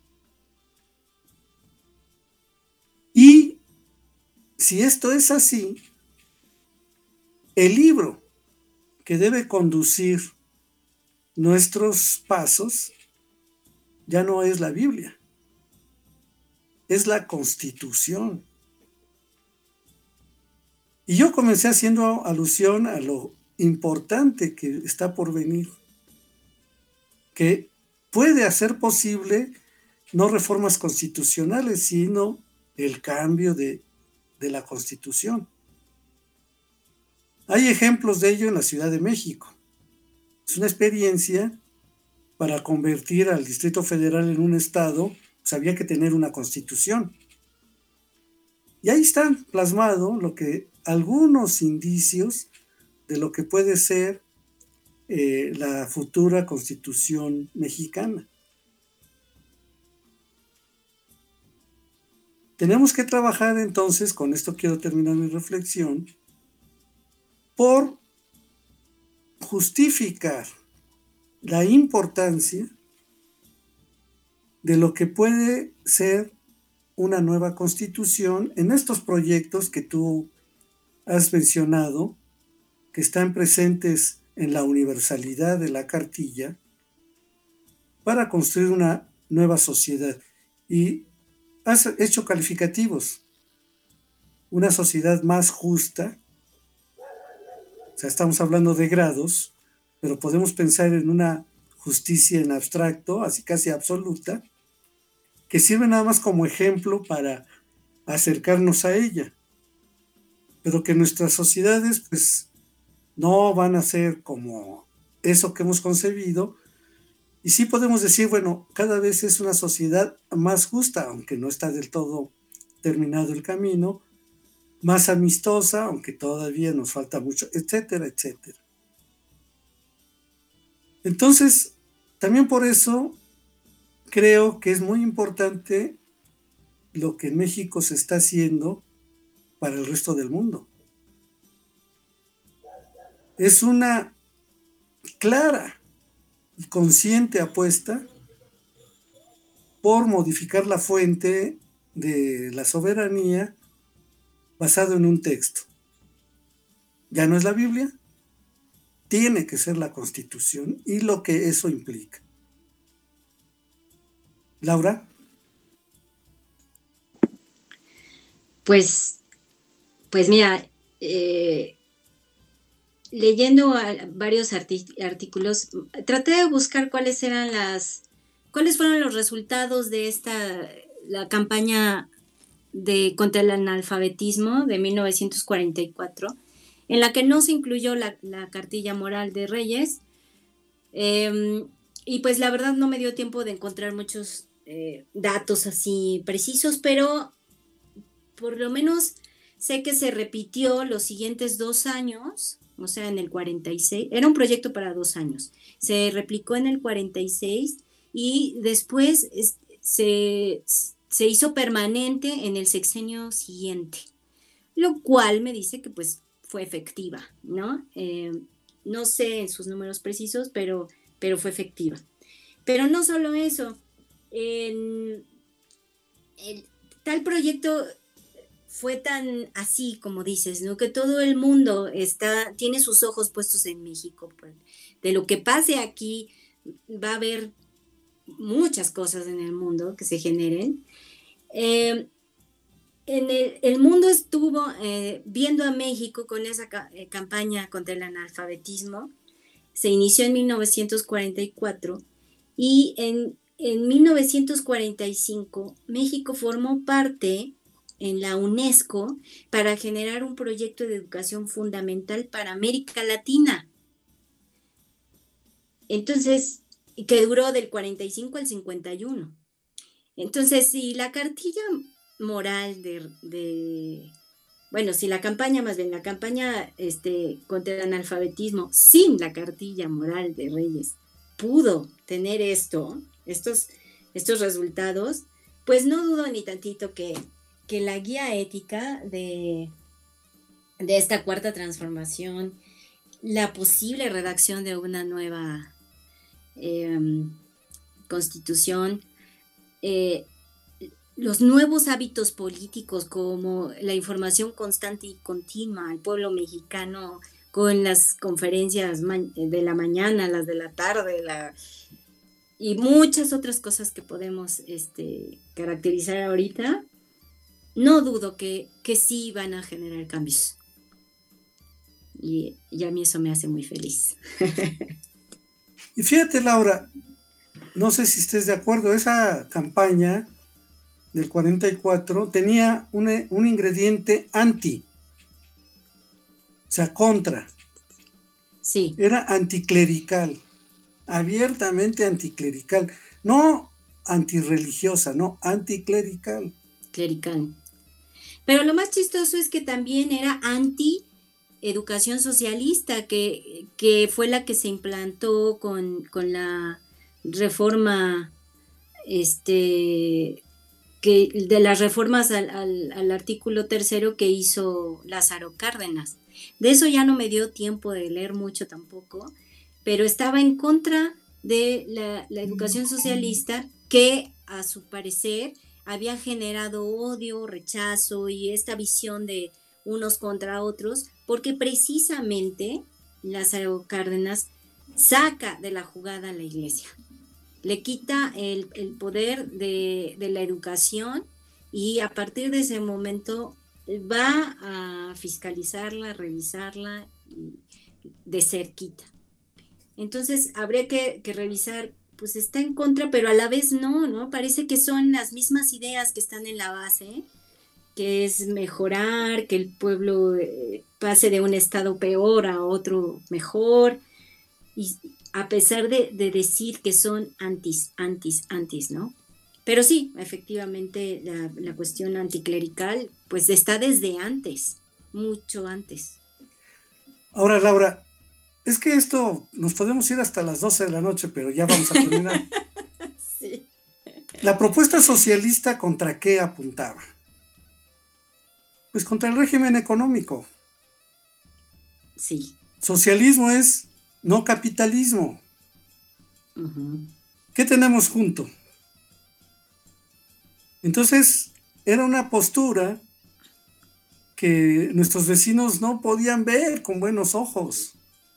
Y si esto es así, el libro que debe conducir nuestros pasos ya no es la Biblia, es la Constitución. Y yo comencé haciendo alusión a lo importante que está por venir, que puede hacer posible no reformas constitucionales, sino el cambio de, de la Constitución. Hay ejemplos de ello en la Ciudad de México. Es una experiencia para convertir al Distrito Federal en un estado, pues había que tener una Constitución. Y ahí están plasmados lo que algunos indicios de lo que puede ser eh, la futura Constitución mexicana. Tenemos que trabajar entonces, con esto quiero terminar mi reflexión, por justificar la importancia de lo que puede ser una nueva Constitución en estos proyectos que tú has mencionado, que están presentes en la universalidad de la cartilla, para construir una nueva sociedad. Y has hecho calificativos. Una sociedad más justa, o sea, estamos hablando de grados, pero podemos pensar en una justicia en abstracto, así casi absoluta, que sirve nada más como ejemplo para acercarnos a ella, pero que nuestras sociedades pues no van a ser como eso que hemos concebido, y sí podemos decir, bueno, cada vez es una sociedad más justa, aunque no está del todo terminado el camino, más amistosa, aunque todavía nos falta mucho, etcétera, etcétera. Entonces, también por eso creo que es muy importante lo que en México se está haciendo para el resto del mundo. Es una clara y consciente apuesta por modificar la fuente de la soberanía basado en un texto. Ya no es la Biblia, tiene que ser la Constitución y lo que eso implica. Laura. Pues, pues mira, eh, leyendo varios arti- artículos, traté de buscar cuáles eran las, cuáles fueron los resultados de esta, la campaña de contra el analfabetismo de mil novecientos cuarenta y cuatro, en la que no se incluyó la, la cartilla moral de Reyes, eh, y pues la verdad no me dio tiempo de encontrar muchos eh, datos así precisos, pero por lo menos sé que se repitió los siguientes dos años, o sea, en el cuarenta y seis, era un proyecto para dos años, se replicó en el cuarenta y seis y después es, se... se hizo permanente en el sexenio siguiente, lo cual me dice que pues fue efectiva, ¿no? Eh, no sé en sus números precisos, pero, pero fue efectiva. Pero no solo eso, en, el, tal proyecto fue tan así como dices, ¿no? Que todo el mundo está, tiene sus ojos puestos en México. Pues, de lo que pase aquí va a haber muchas cosas en el mundo que se generen. Eh, en el, el mundo estuvo eh, viendo a México con esa ca- eh, campaña contra el analfabetismo. Se inició en mil novecientos cuarenta y cuatro y en, en mil novecientos cuarenta y cinco México formó parte en la UNESCO para generar un proyecto de educación fundamental para América Latina. Entonces, que duró del cuarenta y cinco al cincuenta y uno. Entonces, si la cartilla moral de, de bueno, si la campaña, más bien la campaña este, contra el analfabetismo, sin la cartilla moral de Reyes, pudo tener esto, estos, estos resultados, pues no dudo ni tantito que, que la guía ética de, de esta cuarta transformación, la posible redacción de una nueva eh, constitución, eh, los nuevos hábitos políticos como la información constante y continua al pueblo mexicano con las conferencias de la mañana, las de la tarde, la, y muchas otras cosas que podemos este, caracterizar ahorita, no dudo que, que sí van a generar cambios. Y, y a mí eso me hace muy feliz. Y fíjate, Laura, no sé si estés de acuerdo, esa campaña del cuarenta y cuatro tenía un, un ingrediente anti, o sea, contra. Sí. Era anticlerical, abiertamente anticlerical, no antirreligiosa, no, anticlerical. Clerical. Pero lo más chistoso es que también era anti educación socialista, que, que fue la que se implantó con, con la reforma este que de las reformas al, al, al artículo tercero que hizo Lázaro Cárdenas. De eso ya no me dio tiempo de leer mucho tampoco, pero estaba en contra de la, la educación socialista que a su parecer había generado odio, rechazo y esta visión de unos contra otros, porque precisamente Lázaro Cárdenas saca de la jugada a la iglesia. Le quita el, el poder de, de la educación y a partir de ese momento va a fiscalizarla, revisarla de cerquita. Entonces habría que, que revisar, pues está en contra, pero a la vez no, ¿no? Parece que son las mismas ideas que están en la base, que es mejorar, que el pueblo eh, pase de un estado peor a otro mejor, y a pesar de, de decir que son antis, antis, antis, ¿no? Pero sí, efectivamente, la, la cuestión anticlerical, pues está desde antes, mucho antes. Ahora, Laura, es que esto nos podemos ir hasta las doce de la noche, pero ya vamos a terminar. Sí. La propuesta socialista, ¿contra qué apuntaba? Pues contra el régimen económico. Sí. Socialismo es no capitalismo. Uh-huh. ¿Qué tenemos junto? Entonces, era una postura que nuestros vecinos no podían ver con buenos ojos,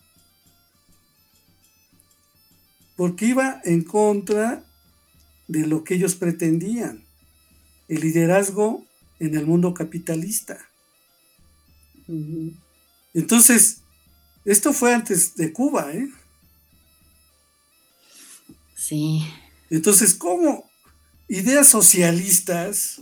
porque iba en contra de lo que ellos pretendían, el liderazgo en el mundo capitalista. Uh-huh. Entonces, esto fue antes de Cuba, ¿eh? Sí. Entonces, ¿cómo? Ideas socialistas,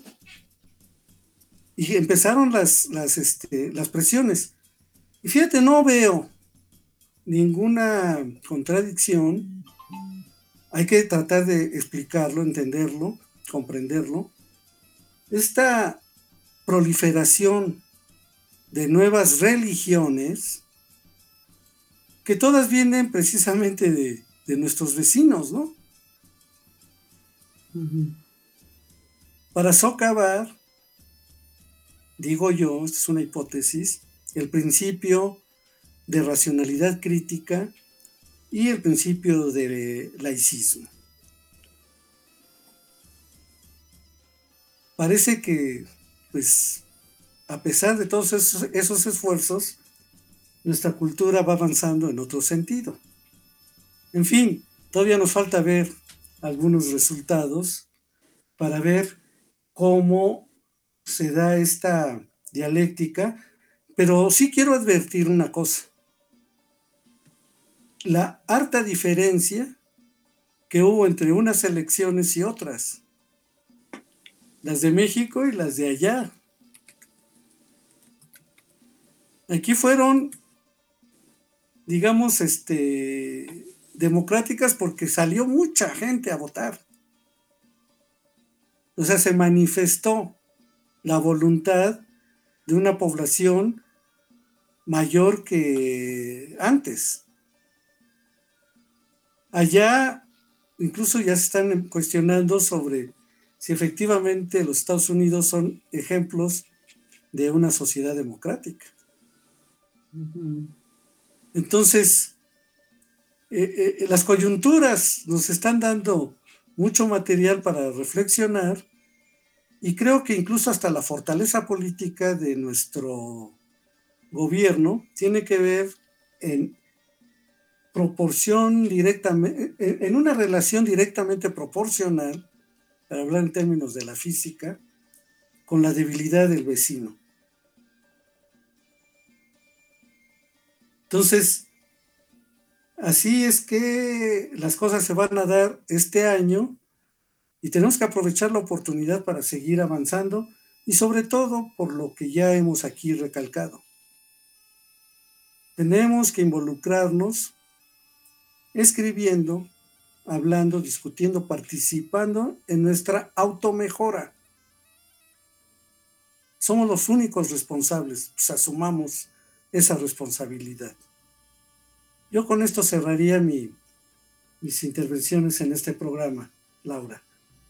y empezaron las, las, este, las presiones. Y fíjate, no veo ninguna contradicción. Hay que tratar de explicarlo, entenderlo, comprenderlo. Esta proliferación de nuevas religiones, que todas vienen precisamente de, de nuestros vecinos, ¿no? Uh-huh. Para socavar, digo yo, esta es una hipótesis, el principio de racionalidad crítica y el principio de laicismo. Parece que, pues, a pesar de todos esos, esos esfuerzos, nuestra cultura va avanzando en otro sentido. En fin, todavía nos falta ver algunos resultados para ver cómo se da esta dialéctica, pero sí quiero advertir una cosa. La harta diferencia que hubo entre unas elecciones y otras, las de México y las de allá. Aquí fueron, digamos, este, democráticas porque salió mucha gente a votar. O sea, se manifestó la voluntad de una población mayor que antes. Allá incluso ya se están cuestionando sobre si efectivamente los Estados Unidos son ejemplos de una sociedad democrática. Uh-huh. Entonces, eh, eh, las coyunturas nos están dando mucho material para reflexionar, y creo que incluso hasta la fortaleza política de nuestro gobierno tiene que ver en proporción directamente, en una relación directamente proporcional, para hablar en términos de la física, con la debilidad del vecino. Entonces, así es que las cosas se van a dar este año, y tenemos que aprovechar la oportunidad para seguir avanzando, y sobre todo por lo que ya hemos aquí recalcado. Tenemos que involucrarnos escribiendo, hablando, discutiendo, participando en nuestra automejora. Somos los únicos responsables, pues asumamos esa responsabilidad. Yo con esto cerraría mi, mis intervenciones en este programa, Laura.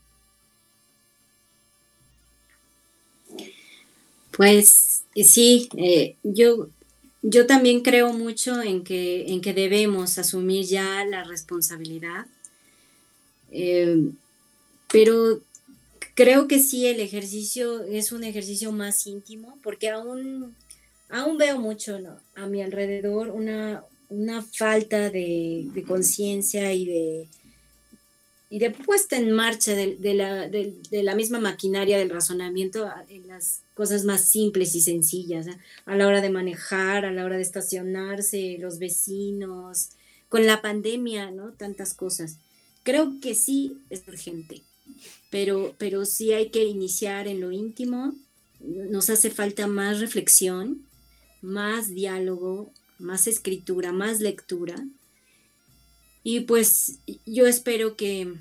Pues sí, eh, yo, yo también creo mucho en que, en que debemos asumir ya la responsabilidad, eh, pero creo que sí, el ejercicio es un ejercicio más íntimo, porque aún, aún veo mucho, ¿no?, a mi alrededor una, una falta de, de conciencia y de, y de puesta en marcha de, de, la, de, de la misma maquinaria del razonamiento en las cosas más simples y sencillas, ¿eh? A la hora de manejar, a la hora de estacionarse, los vecinos, con la pandemia, ¿no? Tantas cosas. Creo que sí es urgente, pero, pero sí hay que iniciar en lo íntimo. Nos hace falta más reflexión, más diálogo, más escritura, más lectura. Y pues yo espero que,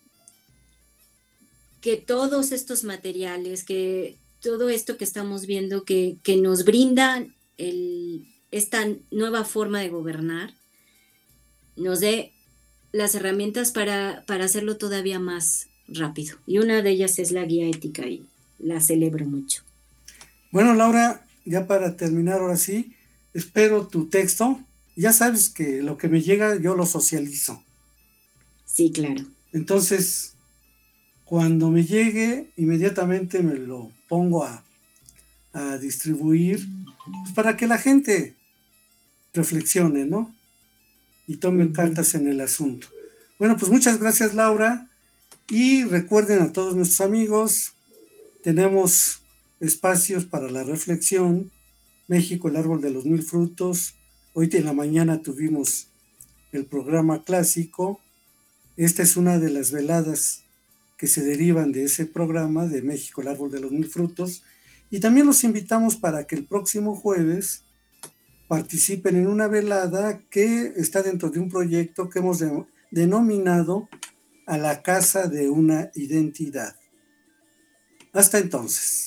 que todos estos materiales, que todo esto que estamos viendo, que, que nos brinda el, esta nueva forma de gobernar, nos dé las herramientas para, para hacerlo todavía más rápido. Y una de ellas es la guía ética y la celebro mucho. Bueno, Laura, ya para terminar ahora sí, espero tu texto. Ya sabes que lo que me llega yo lo socializo. Sí, claro. Entonces, cuando me llegue, inmediatamente me lo pongo a, a distribuir, pues para que la gente reflexione, ¿no? Y tomen cartas en el asunto. Bueno, pues muchas gracias, Laura. Y recuerden a todos nuestros amigos, tenemos espacios para la reflexión. México, el árbol de los mil frutos. Hoy en la mañana tuvimos el programa clásico. Esta es una de las veladas que se derivan de ese programa de México, el árbol de los mil frutos. Y también los invitamos para que el próximo jueves participen en una velada que está dentro de un proyecto que hemos de, denominado A la Casa de una Identidad. Hasta entonces.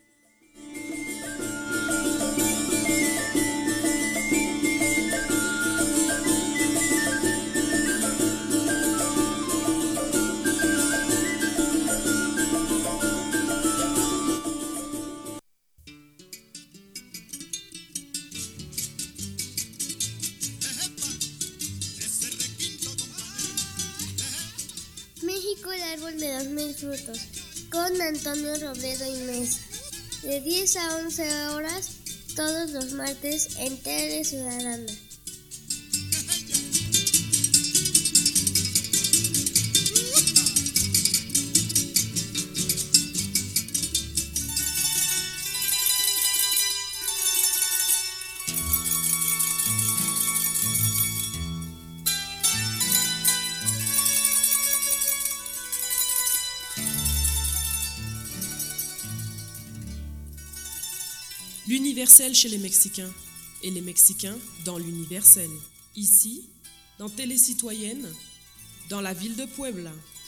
México, el árbol de los mil frutos, con Antonio Robledo y Mesa, de diez a once horas, todos los martes en Tele Ciudadana. L'universel chez les Mexicains et les Mexicains dans l'universel. Ici, dans Télé Citoyenne, dans la ville de Puebla.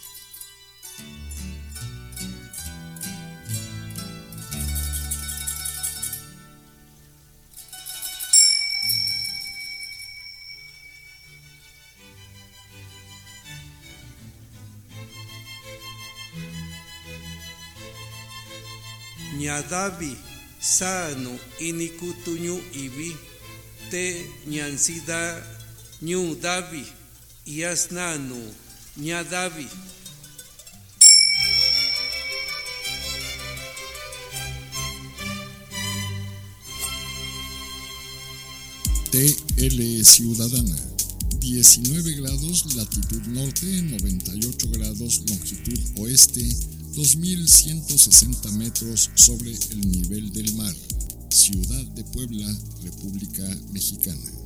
Ñadavi sano inikutuñu ibi te ñansida ñu davi yasnanu ñadavi. T L Ciudadana, diecinueve grados latitud norte, noventa y ocho grados longitud oeste, dos mil ciento sesenta metros sobre el nivel del mar. Ciudad de Puebla, República Mexicana.